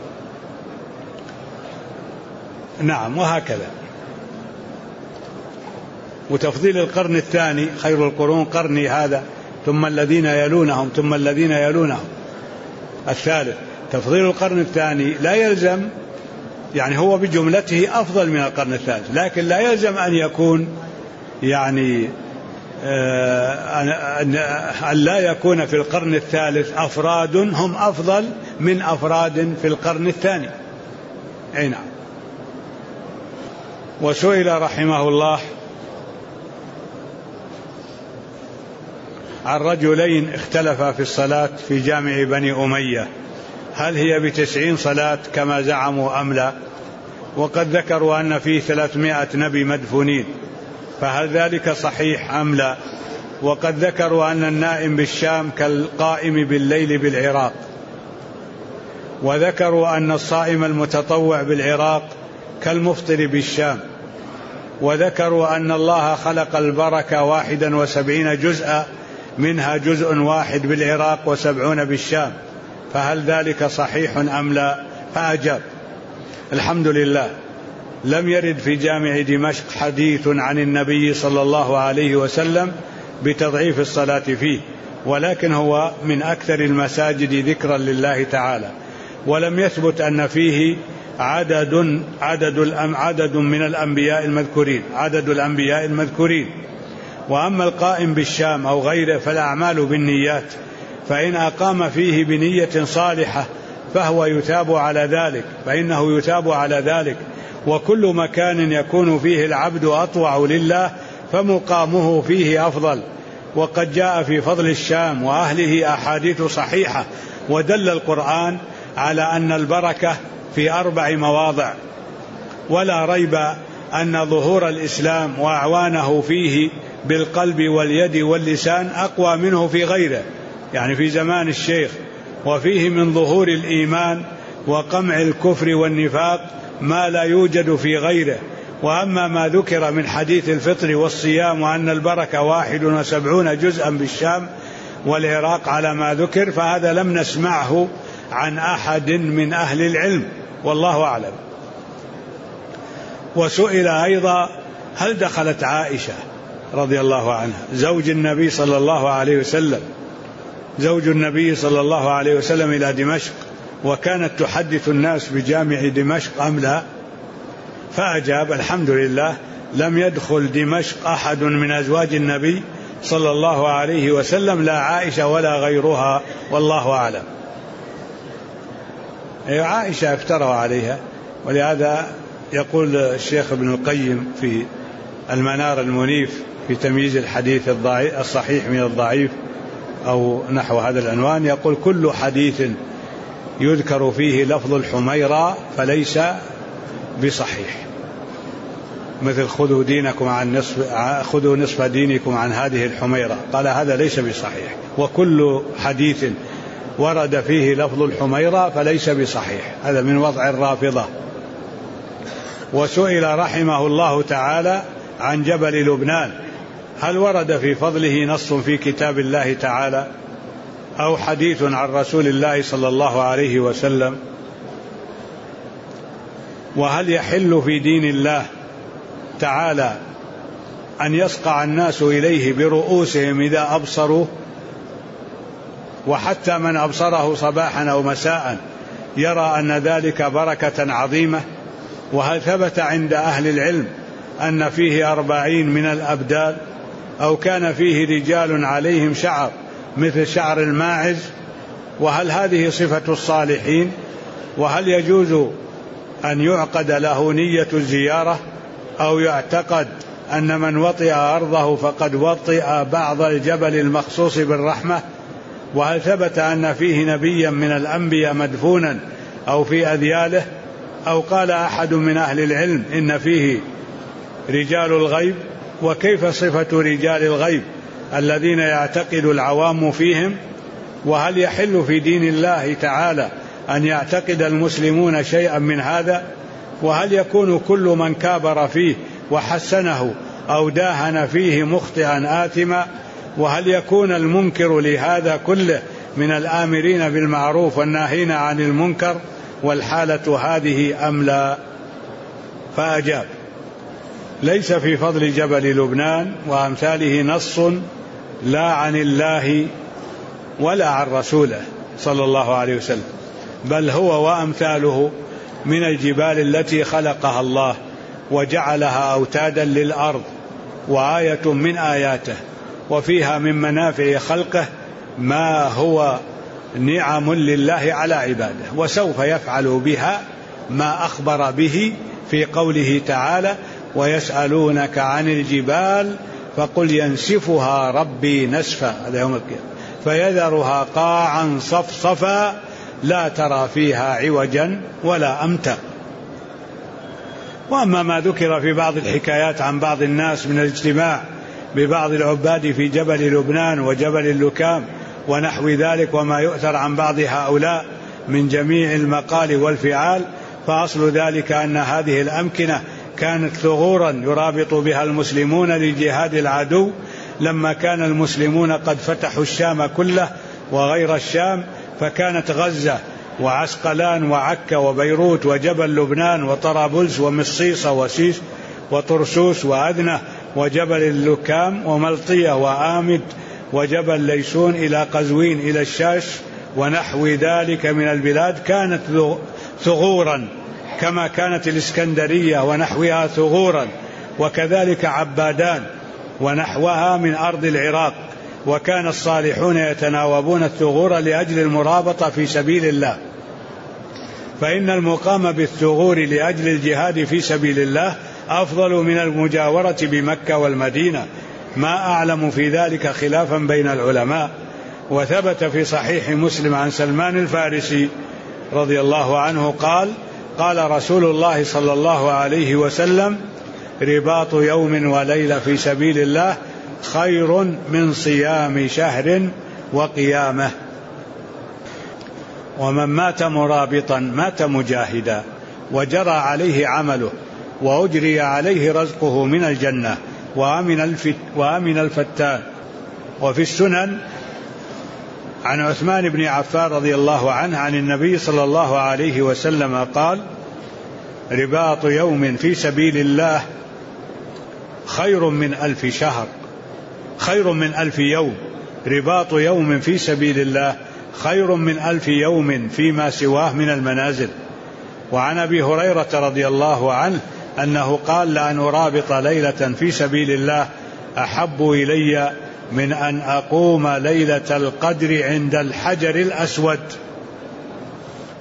نعم، وهكذا. وتفضيل القرن الثاني: خير القرون قرني هذا ثم الذين يلونهم ثم الذين يلونهم. الثالث تفضيل القرن الثاني لا يلزم، يعني هو بجملته أفضل من القرن الثالث، لكن لا يلزم أن يكون يعني أن لا يكون في القرن الثالث أفراد هم أفضل من أفراد في القرن الثاني. أي نعم. وسئل رحمه الله عن رجلين اختلفا في الصلاة في جامع بني أمية، هل هي ب90 صلاة كما زعموا أم لا؟ وقد ذكروا أن فيه 300 نبي مدفونين، فهل ذلك صحيح أم لا؟ وقد ذكروا أن النائم بالشام كالقائم بالليل بالعراق، وذكروا أن الصائم المتطوع بالعراق كالمفطر بالشام، وذكروا أن الله خلق البركة 71 جزءا، منها جزء واحد بالعراق و70 بالشام، فهل ذلك صحيح أم لا؟ فأجاب: الحمد لله، لم يرد في جامع دمشق حديث عن النبي صلى الله عليه وسلم بتضعيف الصلاة فيه، ولكن هو من أكثر المساجد ذكرا لله تعالى، ولم يثبت أن فيه عدد من الأنبياء المذكورين. وأما القائم بالشام أو غيره فالأعمال بالنيات، فإن أقام فيه بنية صالحة فإنه يتاب على ذلك، وكل مكان يكون فيه العبد أطوع لله فمقامه فيه أفضل. وقد جاء في فضل الشام وأهله أحاديث صحيحة، ودل القرآن على أن البركة في 4 مواضع، ولا ريب أن ظهور الإسلام وأعوانه فيه بالقلب واليد واللسان أقوى منه في غيره، يعني في زمان الشيخ، وفيه من ظهور الإيمان وقمع الكفر والنفاق ما لا يوجد في غيره. وأما ما ذكر من حديث الفطر والصيام وأن البركة 71 جزءا بالشام والعراق على ما ذكر، فهذا لم نسمعه عن أحد من أهل العلم، والله أعلم. وسئل أيضا: هل دخلت عائشة رضي الله عنها زوج النبي صلى الله عليه وسلم إلى دمشق وكانت تحدث الناس بجامع دمشق أم لا؟ فأجاب: الحمد لله، لم يدخل دمشق أحد من أزواج النبي صلى الله عليه وسلم، لا عائشة ولا غيرها، والله أعلم. عائشة افتروا عليها. ولهذا يقول الشيخ ابن القيم في المنار المنيف في تمييز الحديث الصحيح من الضعيف أو نحو هذا العنوان، يقول: كل حديث يذكر فيه لفظ الحميرة فليس بصحيح، مثل خذوا نصف دينكم عن هذه الحميرة، قال هذا ليس بصحيح. وكل حديث ورد فيه لفظ الحميرة فليس بصحيح، هذا من وضع الرافضة. وسئل رحمه الله تعالى عن جبل لبنان: هل ورد في فضله نص في كتاب الله تعالى أو حديث عن رسول الله صلى الله عليه وسلم؟ وهل يحل في دين الله تعالى أن يسقع الناس إليه برؤوسهم إذا أبصروا، وحتى من أبصره صباحا أو مساء يرى أن ذلك بركة عظيمة؟ وهل ثبت عند أهل العلم أن فيه 40 من الأبدال، أو كان فيه رجال عليهم شعر مثل شعر الماعز؟ وهل هذه صفة الصالحين؟ وهل يجوز أن يعقد له نية الزيارة، أو يعتقد أن من وطئ أرضه فقد وطئ بعض الجبل المخصوص بالرحمة؟ وهل ثبت أن فيه نبيا من الأنبياء مدفونا أو في أذياله؟ أو قال أحد من أهل العلم إن فيه رجال الغيب؟ وكيف صفة رجال الغيب الذين يعتقد العوام فيهم؟ وهل يحل في دين الله تعالى أن يعتقد المسلمون شيئا من هذا؟ وهل يكون كل من كابر فيه وحسنه أو داهن فيه مخطئا آثما؟ وهل يكون المنكر لهذا كله من الآمرين بالمعروف والناهين عن المنكر والحالة هذه أم لا؟ فأجاب: ليس في فضل جبل لبنان وأمثاله نص لا عن الله ولا عن رسوله صلى الله عليه وسلم، بل هو وأمثاله من الجبال التي خلقها الله وجعلها أوتادا للأرض، وآية من آياته، وفيها من منافع خلقه ما هو نعم لله على عباده، وسوف يفعل بها ما أخبر به في قوله تعالى: ويسألونك عن الجبال فقل ينسفها ربي نسفا، هذا يوم القيامة، فيذرها قاعا صفصفا لا ترى فيها عوجا ولا أمتا. وأما ما ذكر في بعض الحكايات عن بعض الناس من الاجتماع ببعض العباد في جبل لبنان وجبل اللكام ونحو ذلك، وما يؤثر عن بعض هؤلاء من جميع المقال والفعال، فأصل ذلك أن هذه الأمكنة كانت ثغورا يرابط بها المسلمون لجهاد العدو، لما كان المسلمون قد فتحوا الشام كله وغير الشام، فكانت غزة وعسقلان وعكا وبيروت وجبل لبنان وطرابلس ومصيصة وسيس وطرسوس وأدنة وجبل اللكام وملطية وآمد وجبل ليسون إلى قزوين إلى الشاش ونحو ذلك من البلاد، كانت ثغورا، كما كانت الإسكندرية ونحوها ثغورا، وكذلك عبادان ونحوها من أرض العراق. وكان الصالحون يتناوبون الثغور لأجل المرابطة في سبيل الله، فإن المقام بالثغور لأجل الجهاد في سبيل الله أفضل من المجاورة بمكة والمدينة، ما أعلم في ذلك خلافا بين العلماء. وثبت في صحيح مسلم عن سلمان الفارسي رضي الله عنه قال: قال رسول الله صلى الله عليه وسلم: رباط يوم وليلة في سبيل الله خير من صيام شهر وقيامه. ومن مات مرابطا مات مجاهدا، وجرى عليه عمله وأجري عليه رزقه من الجنة وأمن الفتان. وفي السنن عن عثمان بن عفان رضي الله عنه عن النبي صلى الله عليه وسلم قال: رباط يوم في سبيل الله خير من 1000 شهر، خير من 1000 يوم. رباط يوم في سبيل الله خير من 1000 يوم فيما سواه من المنازل. وعن أبي هريرة رضي الله عنه أنه قال: لأن أرابط ليلة في سبيل الله أحب إلي من أن أقوم ليلة القدر عند الحجر الأسود.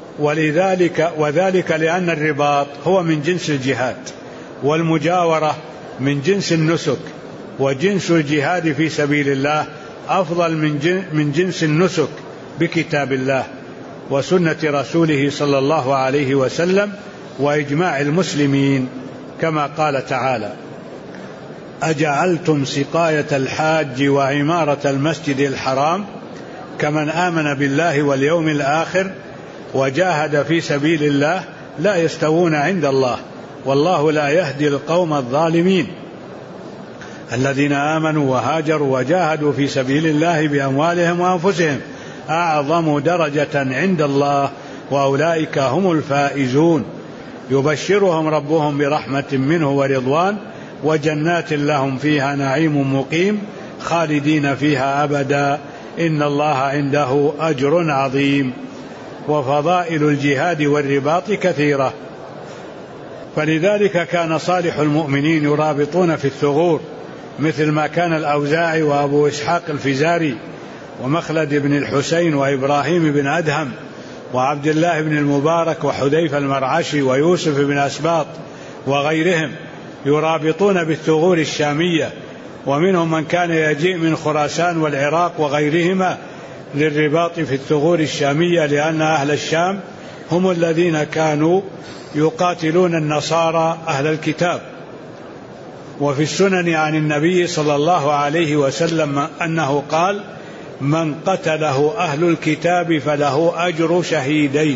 وذلك لأن الرباط هو من جنس الجهاد، والمجاورة من جنس النسك، وجنس الجهاد في سبيل الله أفضل من جنس النسك بكتاب الله وسنة رسوله صلى الله عليه وسلم وإجماع المسلمين، كما قال تعالى: أجعلتم سقاية الحاج وعمارة المسجد الحرام كمن آمن بالله واليوم الآخر وجاهد في سبيل الله لا يستوون عند الله والله لا يهدي القوم الظالمين. الذين آمنوا وهاجروا وجاهدوا في سبيل الله بأموالهم وأنفسهم أعظم درجة عند الله وأولئك هم الفائزون. يبشرهم ربهم برحمة منه ورضوان وجنات لهم فيها نعيم مقيم خالدين فيها أبدا إن الله عنده أجر عظيم. وفضائل الجهاد والرباط كثيرة، فلذلك كان صالح المؤمنين يرابطون في الثغور، مثل ما كان الأوزاعي وأبو إسحاق الفزاري ومخلد بن الحسين وإبراهيم بن أدهم وعبد الله بن المبارك وحذيفة المرعشي ويوسف بن أسباط وغيرهم، يرابطون بالثغور الشامية، ومنهم من كان يجيء من خراسان والعراق وغيرهما للرباط في الثغور الشامية، لأن أهل الشام هم الذين كانوا يقاتلون النصارى أهل الكتاب. وفي السنن عن النبي صلى الله عليه وسلم أنه قال: من قتله أهل الكتاب فله أجر شهيدين.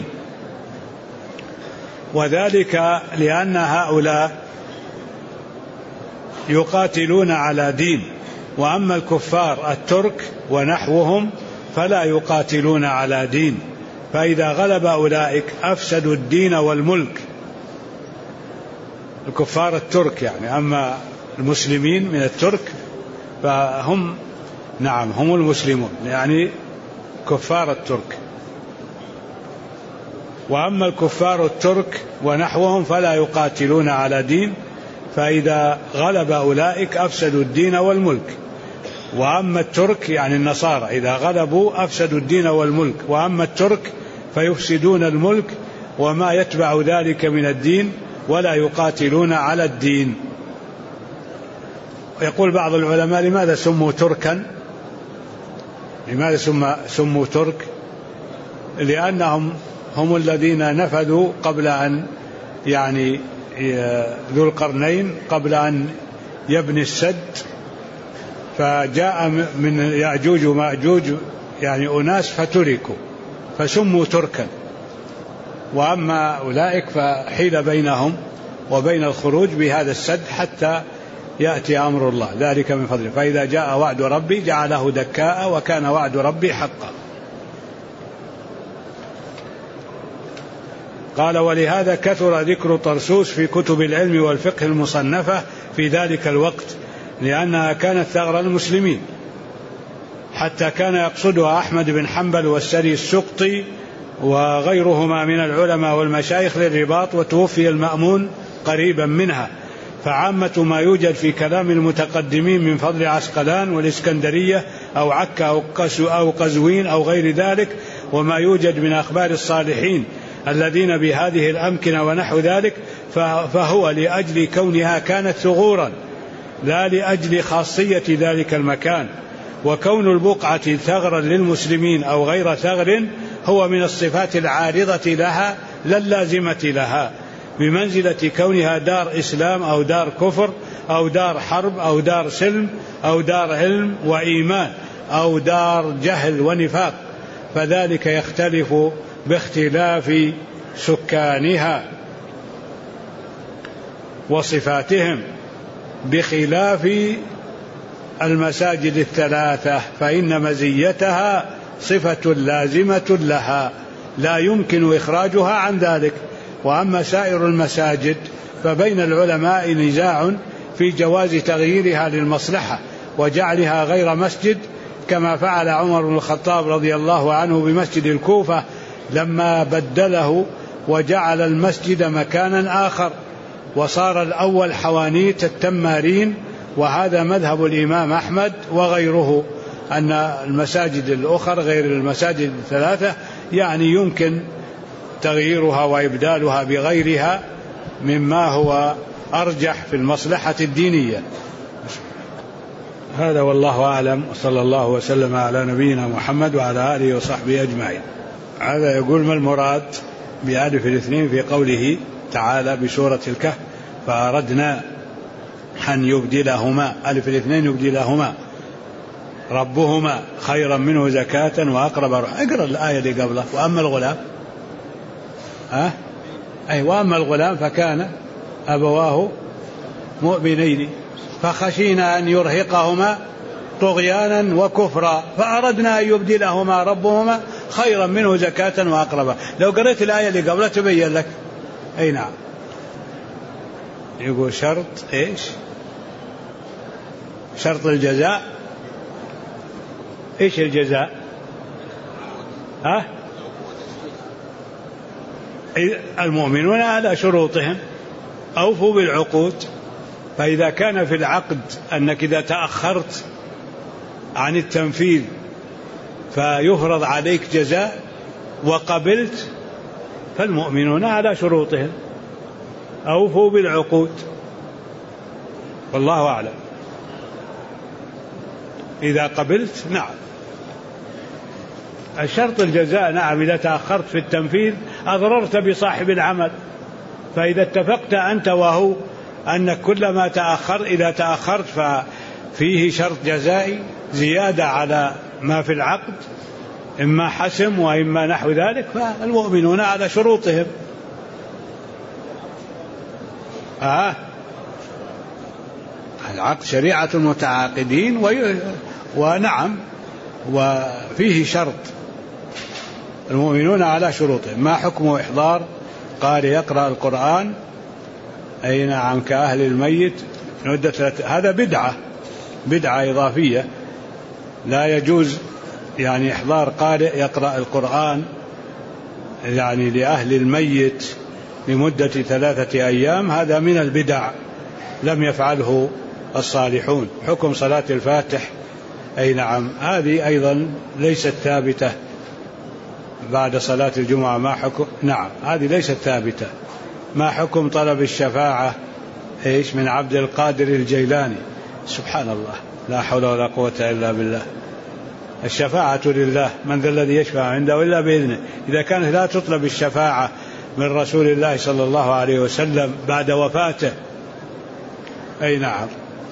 وذلك لأن هؤلاء يقاتلون على دين، وأما الكفار الترك ونحوهم فلا يقاتلون على دين، فإذا غلب أولئك أفسدوا الدين والملك. الكفار الترك يعني، أما المسلمين من الترك فهم نعم هم المسلمون، يعني كفار الترك. وأما الكفار الترك ونحوهم فلا يقاتلون على دين، فإذا غلب أولئك أفسدوا الدين والملك. وأما الترك يعني النصارى إذا غلبوا أفسدوا الدين والملك، وأما الترك فيفسدون الملك وما يتبع ذلك من الدين ولا يقاتلون على الدين. يقول بعض العلماء: لماذا سموا تركا؟ لماذا سموا ترك؟ لأنهم هم الذين نفذوا قبل أن يعني ذو القرنين قبل أن يبني السد، فجاء من يأجوج ومأجوج يعني أناس فتركوا فسموا تركا. وأما أولئك فحيل بينهم وبين الخروج بهذا السد حتى يأتي أمر الله، ذلك من فضله، فإذا جاء وعد ربي جعله دكاء وكان وعد ربي حقا. قال: ولهذا كثر ذكر طرسوس في كتب العلم والفقه المصنفة في ذلك الوقت، لأنها كانت ثغر المسلمين، حتى كان يقصدها أحمد بن حنبل والسري السقطي وغيرهما من العلماء والمشايخ للرباط، وتوفي المأمون قريبا منها. فعامة ما يوجد في كلام المتقدمين من فضل عسقلان والإسكندرية أو عكا أو قزوين أو غير ذلك، وما يوجد من أخبار الصالحين الذين بهذه الأمكنة ونحو ذلك، فهو لأجل كونها كانت ثغورا لا لأجل خاصية ذلك المكان. وكون البقعة ثغرا للمسلمين أو غير ثغر هو من الصفات العارضة لها لا اللازمة لها، بمنزلة كونها دار إسلام أو دار كفر أو دار حرب أو دار سلم أو دار علم وإيمان أو دار جهل ونفاق، فذلك يختلف باختلاف سكانها وصفاتهم، بخلاف المساجد الثلاثة فإن مزيتها صفة لازمة لها لا يمكن إخراجها عن ذلك. وأما سائر المساجد فبين العلماء نزاع في جواز تغييرها للمصلحة وجعلها غير مسجد، كما فعل عمر بن الخطاب رضي الله عنه بمسجد الكوفة لما بدله وجعل المسجد مكانا آخر، وصار الأول حوانيت التمارين. وهذا مذهب الإمام أحمد وغيره، أن المساجد الأخرى غير المساجد الثلاثة يعني يمكن تغييرها وإبدالها بغيرها مما هو أرجح في المصلحة الدينية. هذا والله أعلم، وصلى الله وسلم على نبينا محمد وعلى آله وصحبه أجمعين. هذا يقول: ما المراد بألف الاثنين في قوله تعالى بسورة الكهف: فأردنا أن يبدلهما، ألف الاثنين يبدلهما ربهما خيرا منه زكاة وأقرب رحما. اقرأ الآية اللي قبله: وأما الغلام وأما الغلام فكان أبواه مؤمنين فخشينا أن يرهقهما طغيانا وكفرا فأردنا أن يبدلهما ربهما خيرا منه زكاة وأقرب. لو قرأت الآية اللي قبلها تبين لك. أي نعم. يقول: شرط إيش؟ شرط الجزاء. إيش الجزاء؟ المؤمنون على شروطهم، أوفوا بالعقود. فإذا كان في العقد أنك إذا تأخرت عن التنفيذ فيفرض عليك جزاء وقبلت، فالمؤمنون على شروطهم، أوفوا بالعقود. والله أعلم. إذا قبلت نعم. الشرط الجزاء نعم. إذا تأخرت في التنفيذ أضررت بصاحب العمل، فإذا اتفقت أنت وهو أن كلما إذا تأخرت ففيه شرط جزائي زيادة على ما في العقد، إما حسم وإما نحو ذلك، فالمؤمنون على شروطهم. العقد شريعة المتعاقدين ونعم، وفيه شرط. المؤمنون على شروطهم. ما حكم إحضار قارئ يقرأ القرآن أي نعم كأهل الميت مدة هذا بدعة إضافية. لا يجوز يعني إحضار قارئ يقرأ القرآن يعني لأهل الميت لمدة 3 أيام، هذا من البدع لم يفعله الصالحون. حكم صلاة الفاتح أي نعم هذه أيضا ليست ثابتة بعد صلاة الجمعة. ما حكم؟ نعم هذه ليست ثابتة. ما حكم طلب الشفاعة إيش من عبد القادر الجيلاني؟ سبحان الله، لا حول ولا قوة إلا بالله. الشفاعة لله، من ذا الذي يشفع عنده إلا بإذنه. إذا كانت لا تطلب الشفاعة من رسول الله صلى الله عليه وسلم بعد وفاته أي نعم،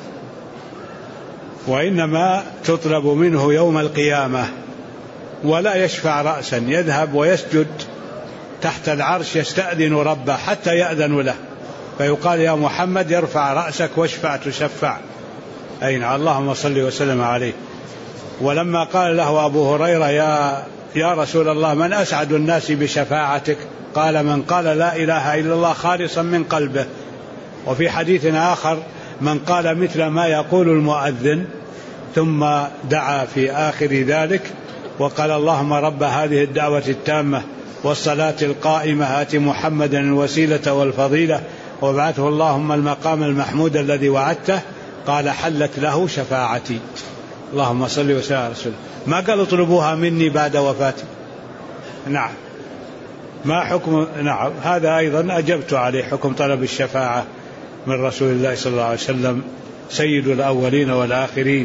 وإنما تطلب منه يوم القيامة، ولا يشفع رأسا، يذهب ويسجد تحت العرش يستأذن ربه حتى يأذن له، فيقال: يا محمد يرفع رأسك واشفع تشفع. أين اللهم صل وسلم عليه. ولما قال له أبو هريرة: يا رسول الله من أسعد الناس بشفاعتك؟ قال: من قال لا إله إلا الله خالصا من قلبه. وفي حديث آخر: من قال مثل ما يقول المؤذن، ثم دعا في آخر ذلك وقال: اللهم رب هذه الدعوة التامة والصلاة القائمة آت محمدا الوسيلة والفضيلة وابعثه اللهم المقام المحمود الذي وعدته. قال: حلت له شفاعتي. اللهم صل وسلم على رسوله. ما قال: اطلبوها مني بعد وفاتي. نعم. ما حكم؟ نعم هذا أيضا أجبت عليه، حكم طلب الشفاعة من رسول الله صلى الله عليه وسلم سيد الأولين والآخرين.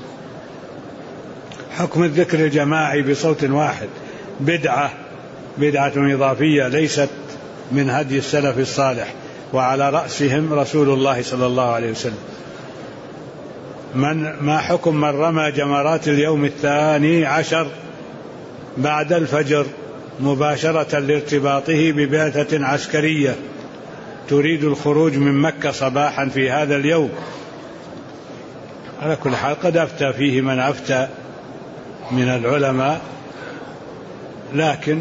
حكم الذكر الجماعي بصوت واحد بدعة إضافية ليست من هدي السلف الصالح، وعلى رأسهم رسول الله صلى الله عليه وسلم. ما حكم من رمى جمرات اليوم 12 بعد الفجر مباشرة لارتباطه ببعثة عسكرية تريد الخروج من مكة صباحا في هذا اليوم؟ على كل حال قد أفتى فيه من أفتى من العلماء، لكن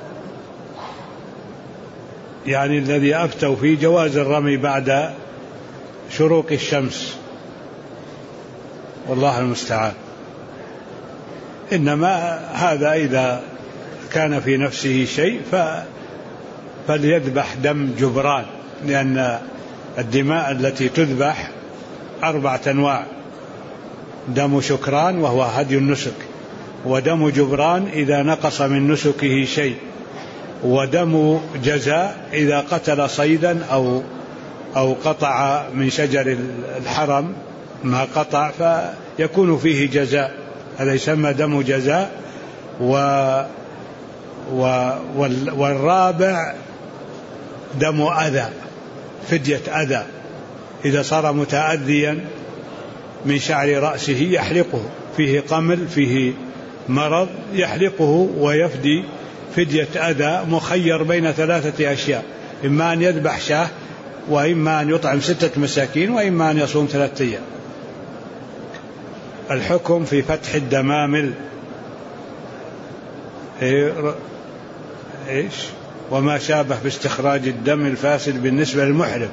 يعني الذي أفتوا في جواز الرمي بعد شروق الشمس، والله المستعان. إنما هذا إذا كان في نفسه شيء فليذبح دم جبران، لأن الدماء التي تذبح 4 أنواع: دم شكران وهو هدي النسك، ودم جبران إذا نقص من نسكه شيء، ودم جزاء إذا قتل صيدا أو قطع من شجر الحرم ما قطع فيكون فيه جزاء، هذا يسمى دم جزاء. والرابع دم أذى، فدية أذى، إذا صار متأذيا من شعر رأسه يحلقه، فيه قمل فيه مرض يحلقه ويفدي فدية أذى، مخير بين 3 أشياء: إما أن يذبح شاه، وإما أن يطعم 6 مساكين، وإما أن يصوم 3 أيام. الحكم في فتح الدمامل إيش وما شابه باستخراج الدم الفاسد بالنسبة للمحرم.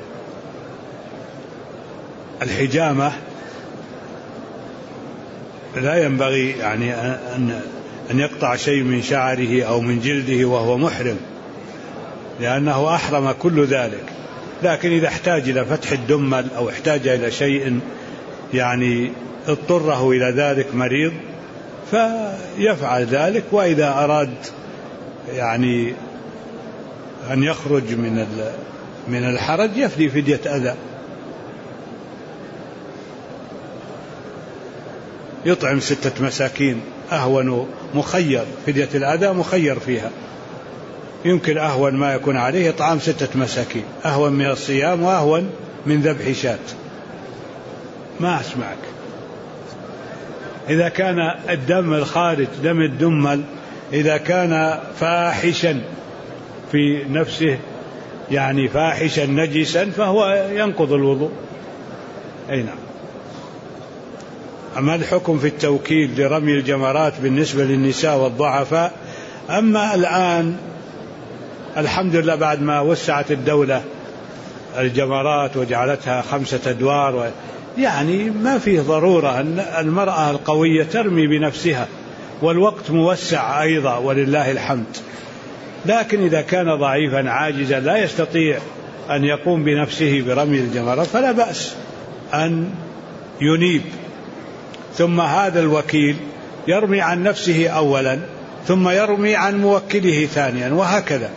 الحجامة لا ينبغي يعني أن يقطع شيء من شعره أو من جلده وهو محرم، لأنه أحرم كل ذلك. لكن إذا احتاج إلى فتح الدمل أو احتاج إلى شيء يعني اضطره إلى ذلك مريض فيفعل ذلك. وإذا أراد يعني أن يخرج من الحرج يفدي فدية أذى، يطعم 6 مساكين أهون، مخير، فدية الأذى مخير فيها، يمكن أهون ما يكون عليه إطعام 6 مساكين، أهون من الصيام وأهون من ذبح شاة. ما أسمعك. إذا كان الدم الخارج دم الدمل إذا كان فاحشا في نفسه يعني فاحشا نجسا فهو ينقض الوضوء. أي نعم. أما الحكم في التوكيل لرمي الجمرات بالنسبة للنساء والضعفاء، أما الآن الحمد لله بعد ما وسعت الدولة الجمرات وجعلتها 5 أدوار يعني ما فيه ضرورة أن المرأة القوية ترمي بنفسها، والوقت موسع أيضا ولله الحمد. لكن إذا كان ضعيفا عاجزا لا يستطيع أن يقوم بنفسه برمي الجمرات فلا بأس أن ينيب، ثم هذا الوكيل يرمي عن نفسه أولا ثم يرمي عن موكله ثانيا وهكذا.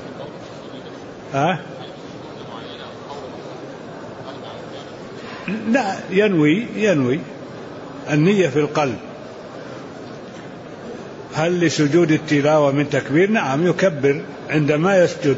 لا، ينوي النية في القلب. هل لسجود التلاوة من تكبير؟ نعم، يكبر عندما يسجد.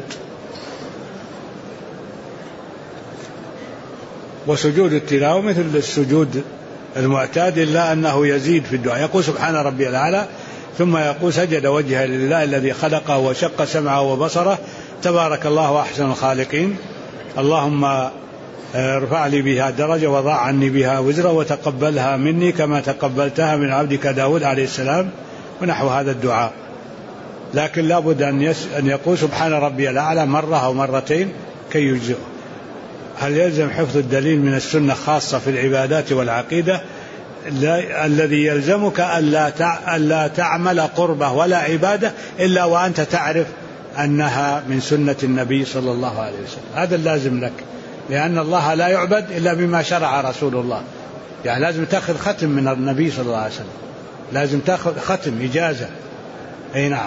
وسجود التلاوة مثل السجود المعتاد، إلا أنه يزيد في الدعاء، يقول سبحان ربي الأعلى، ثم يقول سجد وجهه لله الذي خلقه وشق سمعه وبصره، تبارك الله أحسن الخالقين، اللهم ارفع لي بها درجة وضع عني بها وزرا وتقبلها مني كما تقبلتها من عبدك داود عليه السلام، ونحو هذا الدعاء. لكن لابد أن يقول سبحان ربي الأعلى مرة أو مرتين كي يجزئه. هل يلزم حفظ الدليل من السنة خاصة في العبادات والعقيدة؟ الذي يلزمك ألا تعمل قربة ولا عبادة إلا وأنت تعرف أنها من سنة النبي صلى الله عليه وسلم، هذا اللازم لك، لأن الله لا يعبد إلا بما شرع رسول الله. يعني لازم تأخذ ختم من النبي صلى الله عليه وسلم، لازم تأخذ ختم إجازة. أي نعم.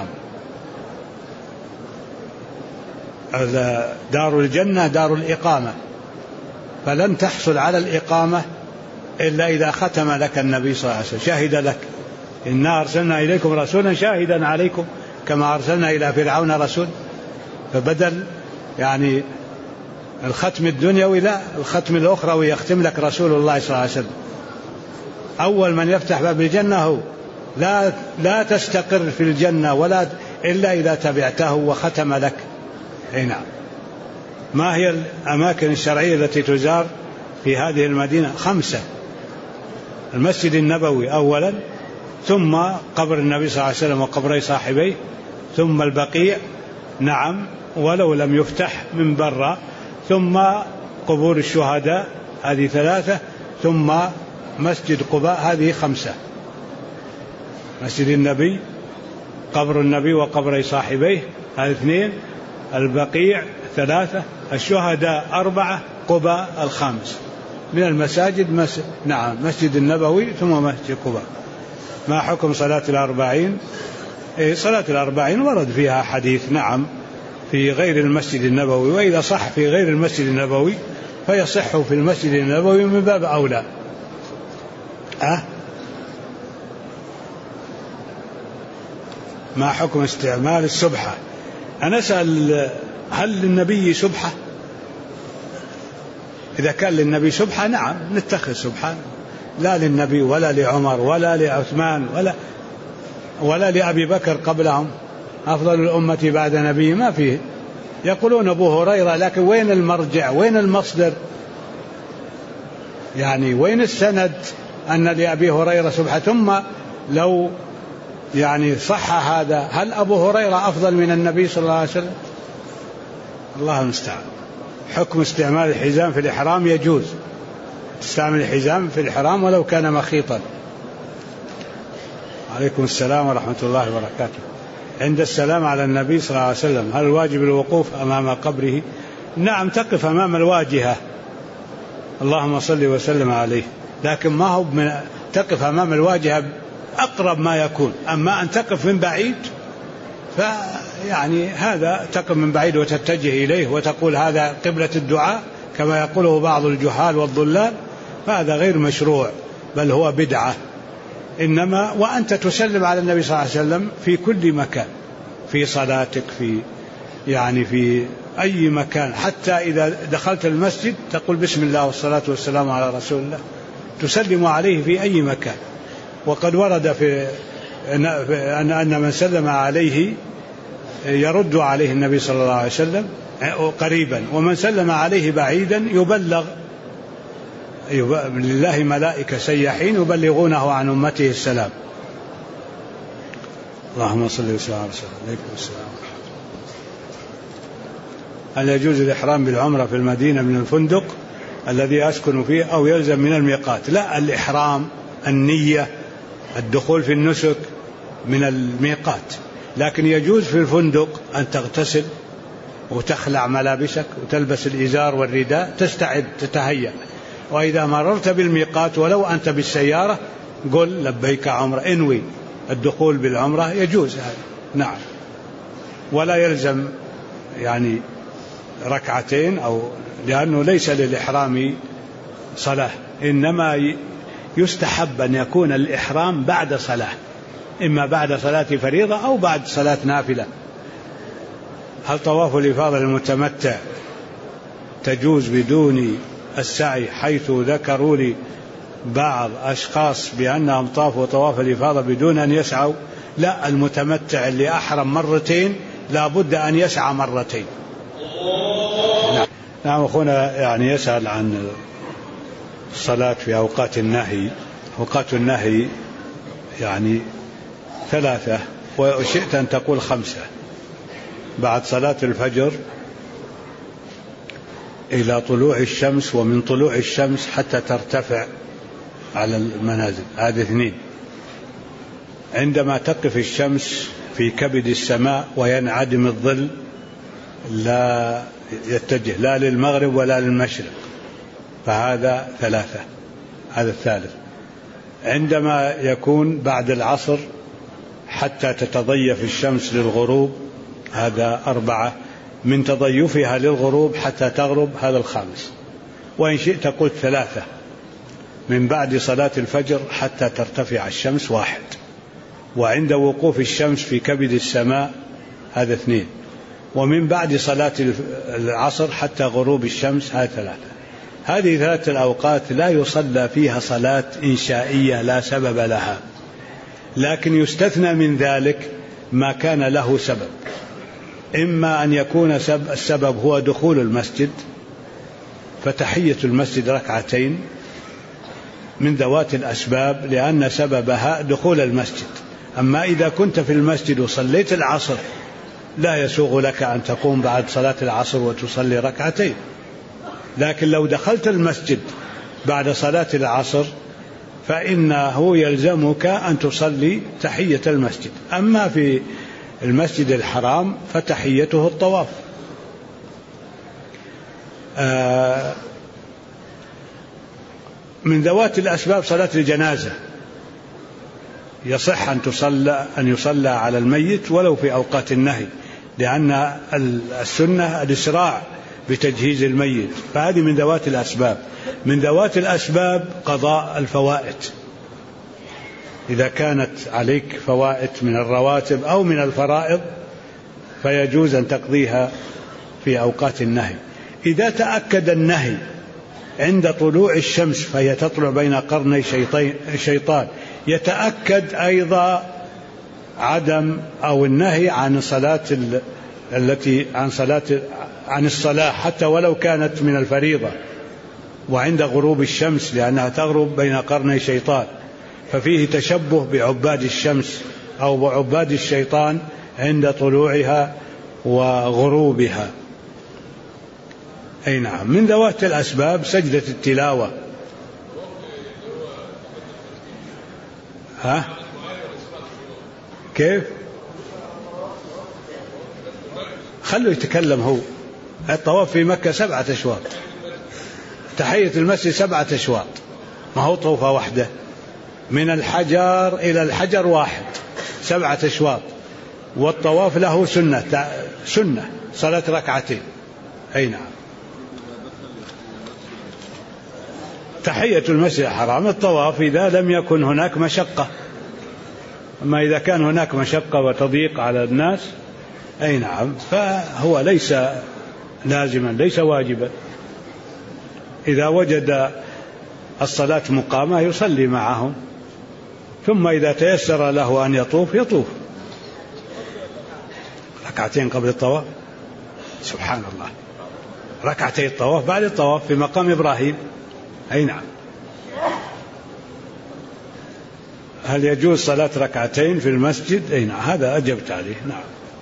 دار الجنة دار الإقامة، فلن تحصل على الإقامة إلا إذا ختم لك النبي صلى الله عليه وسلم، شهد لك إنا أرسلنا إليكم رسولا شاهدا عليكم كما أرسلنا إلى فرعون رسول. فبدل يعني الختم الدنيوي لا، الختم الأخروي يختم لك رسول الله صلى الله عليه وسلم. أول من يفتح باب الجنة هو، لا تستقر في الجنة ولا إلا إذا تبعته وختم لك. أي نعم. ما هي الأماكن الشرعية التي تزار في هذه المدينة؟ 5: المسجد النبوي أولا، ثم قبر النبي صلى الله عليه وسلم وقبري صاحبيه، ثم البقيع، نعم ولو لم يفتح من برا، ثم قبور الشهداء، هذه 3، ثم مسجد قباء، هذه 5: مسجد النبي، قبر النبي وقبري صاحبيه، هذه 2، البقيع 3، الشهداء 4، قباء 5. من المساجد نعم مسجد النبوي ثم مسجد قباء. ما حكم صلاة 40 صلاة الأربعين ورد فيها حديث نعم في غير المسجد النبوي، وإذا صح في غير المسجد النبوي فيصح في المسجد النبوي من باب أولى. ما حكم استعمال السبحة؟ أنا أسأل هل للنبي سبحة؟ إذا كان للنبي سبحة نعم نتخذ سبحة، لا للنبي ولا لعمر ولا لعثمان ولا لأبي بكر قبلهم، أفضل الأمة بعد نبي ما فيه. يقولون أبو هريرة، لكن وين المرجع؟ وين المصدر؟ يعني وين السند أن لأبي هريرة سبحة؟ ثم لو يعني صح هذا، هل أبو هريرة أفضل من النبي صلى الله عليه وسلم؟ الله المستعان. حكم استعمال الحزام في الإحرام؟ يجوز تستعمل الحزام في الإحرام ولو كان مخيطا. عليكم السلام ورحمة الله وبركاته. عند السلام على النبي صلى الله عليه وسلم هل الواجب الوقوف أمام قبره؟ نعم تقف أمام الواجهة، اللهم صل وسلم عليه، لكن ما هو من تقف أمام الواجهة أقرب ما يكون. أما أن تقف من بعيد فيعني هذا تقف من بعيد وتتجه إليه وتقول هذا قبلة الدعاء كما يقوله بعض الجهال والضلال، فهذا غير مشروع بل هو بدعة. إنما وأنت تسلم على النبي صلى الله عليه وسلم في كل مكان، في صلاتك، في يعني في أي مكان، حتى إذا دخلت المسجد تقول بسم الله والصلاة والسلام على رسول الله، تسلم عليه في أي مكان. وقد ورد في أن من سلم عليه يرد عليه النبي صلى الله عليه وسلم قريبا، ومن سلم عليه بعيدا يبلغ. لله ملائكة سياحين يبلغونه عن أمته السلام. اللهم صل وسلم على رسول الله. عليكم السلام. هل يجوز الإحرام بالعمرة في المدينة من الفندق الذي أسكن فيه أو يلزم من الميقات؟ لا، الإحرام النية الدخول في النسك من الميقات، لكن يجوز في الفندق أن تغتسل وتخلع ملابسك وتلبس الإزار والرداء، تستعد تتهيأ، وإذا مررت بالميقات ولو أنت بالسيارة قل لبيك عمرة، انوي الدخول بالعمرة، يجوز هذا نعم. ولا يلزم يعني ركعتين أو لأنه ليس للإحرام صلاة، إنما يستحب أن يكون الإحرام بعد صلاة، إما بعد صلاة فريضة أو بعد صلاة نافلة. هل طواف الإفاضة للمتمتع تجوز بدون السعي؟ حيث ذكروا لي بعض أشخاص بأنهم طافوا طواف الإفاضة بدون أن يسعوا. لا، المتمتع اللي أحرم مرتين لا بد أن يسعى مرتين. نعم أخونا يعني يسأل عن الصلاة في أوقات النهي. أوقات النهي يعني 3 وشئت أن تقول 5، بعد صلاة الفجر إلى طلوع الشمس، ومن طلوع الشمس حتى ترتفع على المنازل، هذه 2. عندما تقف الشمس في كبد السماء وينعدم الظل لا يتجه لا للمغرب ولا للمشرق، فهذا 3، هذا 3. عندما يكون بعد العصر حتى تتضيف الشمس للغروب، هذا 4. من تضيفها للغروب حتى تغرب، هذا 5. وإن شئت قلت 3، من بعد صلاة الفجر حتى ترتفع الشمس 1، وعند وقوف الشمس في كبد السماء هذا 2، ومن بعد صلاة العصر حتى غروب الشمس هذا 3. هذه 3 الأوقات لا يصلى فيها صلاة إنشائية لا سبب لها، لكن يستثنى من ذلك ما كان له سبب، إما أن يكون السبب هو دخول المسجد، فتحية المسجد 2 من ذوات الأسباب لأن سببها دخول المسجد. أما إذا كنت في المسجد وصليت العصر لا يسوغ لك أن تقوم بعد صلاة العصر وتصلي 2، لكن لو دخلت المسجد بعد صلاة العصر فإنه يلزمك أن تصلي تحية المسجد. أما في المسجد الحرام فتحيته الطواف. من ذوات الأسباب صلاة الجنازة، يصح أن يصلى على الميت ولو في أوقات النهي، لأن السنة الإسراع بتجهيز الميت، فهذه من ذوات الأسباب. من ذوات الأسباب قضاء الفوائت، إذا كانت عليك فوائت من الرواتب أو من الفرائض فيجوز أن تقضيها في أوقات النهي. إذا تأكد النهي عند طلوع الشمس فهي تطلع بين قرني الشيطان، يتأكد أيضا عدم أو النهي عن الصلاة حتى ولو كانت من الفريضة، وعند غروب الشمس لأنها تغرب بين قرني الشيطان، ففيه تشبه بعباد الشمس أو بعباد الشيطان عند طلوعها وغروبها. أي نعم. من ذوات الأسباب سجدة التلاوة. كيف؟ خلوا يتكلم هو. الطواف في مكة 7 أشواط، تحية المسجد 7 أشواط، ما هو طوفة واحدة، من الحجر إلى الحجر واحد 7 أشواط، والطواف له سنة صلاة ركعتين. أي نعم. تحية المسجد الحرام الطواف إذا لم يكن هناك مشقة، أما إذا كان هناك مشقة وتضييق على الناس أي نعم فهو ليس لازما، ليس واجبا. إذا وجد الصلاة مقامة يصلي معهم، ثم إذا تيسر له أن يطوف 2 قبل الطواف. سبحان الله، 2 الطواف بعد الطواف في مقام إبراهيم. أي نعم. هل يجوز صلاة 2 في المسجد؟ أي نعم، هذا أجبت عليه. نعم.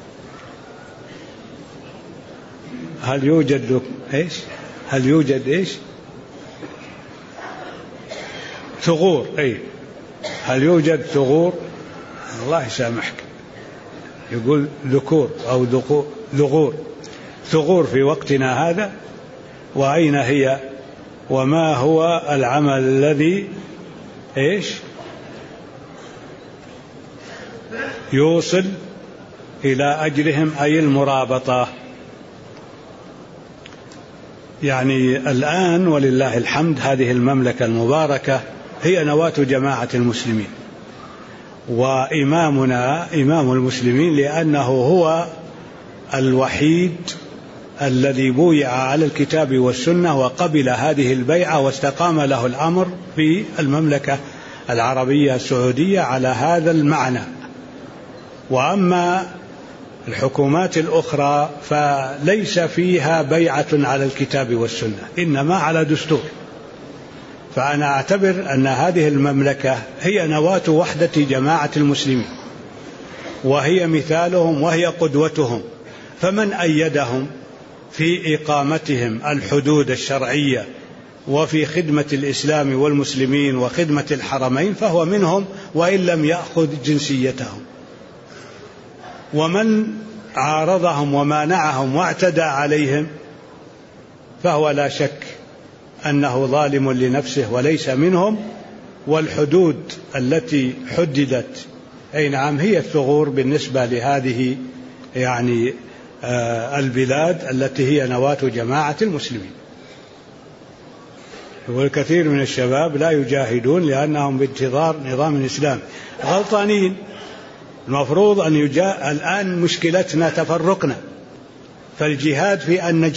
هل يوجد ثغور؟ أي هل يوجد ثغور؟ الله يسامحك، يقول ذكور أو ثغور في وقتنا هذا، وأين هي، وما هو العمل الذي يوصل إلى أجرهم، أي المرابطة. يعني الآن ولله الحمد هذه المملكة المباركة هي نواة جماعة المسلمين، وإمامنا إمام المسلمين، لأنه هو الوحيد الذي بويع على الكتاب والسنة وقبل هذه البيعة واستقام له الأمر في المملكة العربية السعودية على هذا المعنى. وأما الحكومات الأخرى فليس فيها بيعة على الكتاب والسنة، إنما على دستور. فأنا أعتبر أن هذه المملكة هي نواة وحدة جماعة المسلمين، وهي مثالهم وهي قدوتهم، فمن أيدهم في إقامتهم الحدود الشرعية وفي خدمة الإسلام والمسلمين وخدمة الحرمين فهو منهم وإن لم يأخذ جنسيتهم، ومن عارضهم ومانعهم واعتدى عليهم فهو لا شك أنه ظالم لنفسه وليس منهم. والحدود التي حددت أي نعم هي الثغور بالنسبة لهذه يعني البلاد التي هي نواة جماعة المسلمين. والكثير من الشباب لا يجاهدون لأنهم بانتظار نظام الإسلام، غلطانين. المفروض أن الآن مشكلتنا تفرقنا، فالجهاد في أن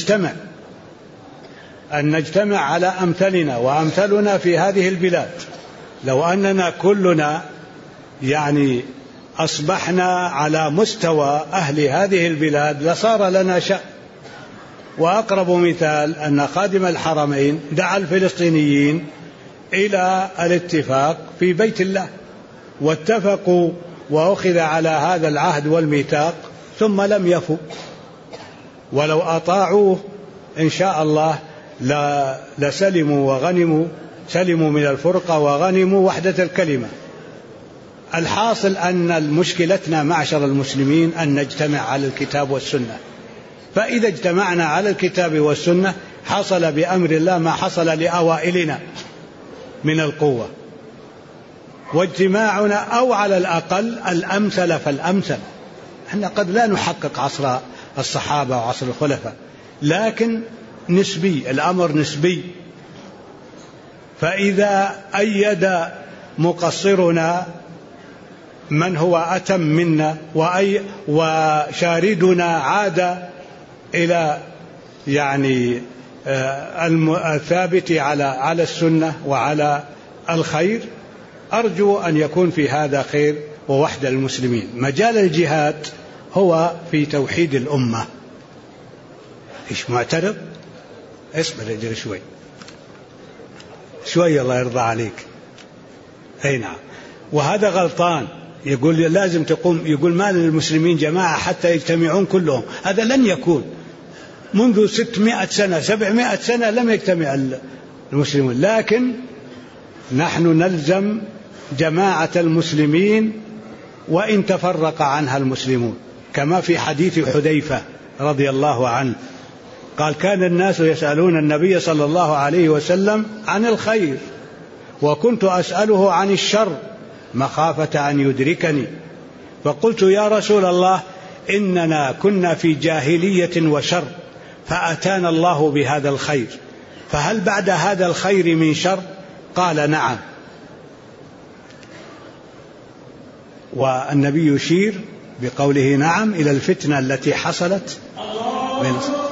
نجتمع على أمثلنا وأمثلنا في هذه البلاد. لو أننا كلنا يعني أصبحنا على مستوى أهل هذه البلاد لصار لنا شأن. وأقرب مثال أن خادم الحرمين دعا الفلسطينيين إلى الاتفاق في بيت الله، واتفقوا وأخذ على هذا العهد والميثاق ثم لم يفوا، ولو أطاعوه إن شاء الله لسلموا وغنموا، سلموا من الفرقة وغنموا وحدة الكلمة. الحاصل أن مشكلتنا معشر المسلمين أن نجتمع على الكتاب والسنة، فإذا اجتمعنا على الكتاب والسنة حصل بأمر الله ما حصل لأوائلنا من القوة. واجتماعنا أو على الأقل الأمثل فالأمثل. احنا قد لا نحقق عصر الصحابة وعصر الخلفاء، لكن نسبي، الأمر نسبي. فإذا أيد مقصرنا من هو أتم منا وشاردنا عاد إلى يعني الثابت على السنة وعلى الخير، أرجو أن يكون في هذا خير ووحدة المسلمين. مجال الجهاد هو في توحيد الأمة. إيش معترض؟ اصبر رجل شوي الله يرضى عليك. أي نعم. وهذا غلطان، يقول لازم تقوم، يقول ما للمسلمين جماعة حتى يجتمعون كلهم. هذا لن يكون. منذ 600 سنة 700 سنة لم يجتمع المسلمون، لكن نحن نلزم جماعة المسلمين وإن تفرق عنها المسلمون، كما في حديث حذيفة رضي الله عنه قال: كان الناس يسألون النبي صلى الله عليه وسلم عن الخير وكنت أسأله عن الشر مخافة أن يدركني، فقلت: يا رسول الله، إننا كنا في جاهلية وشر فأتانا الله بهذا الخير، فهل بعد هذا الخير من شر؟ قال: نعم. والنبي يشير بقوله نعم إلى الفتنة التي حصلت بين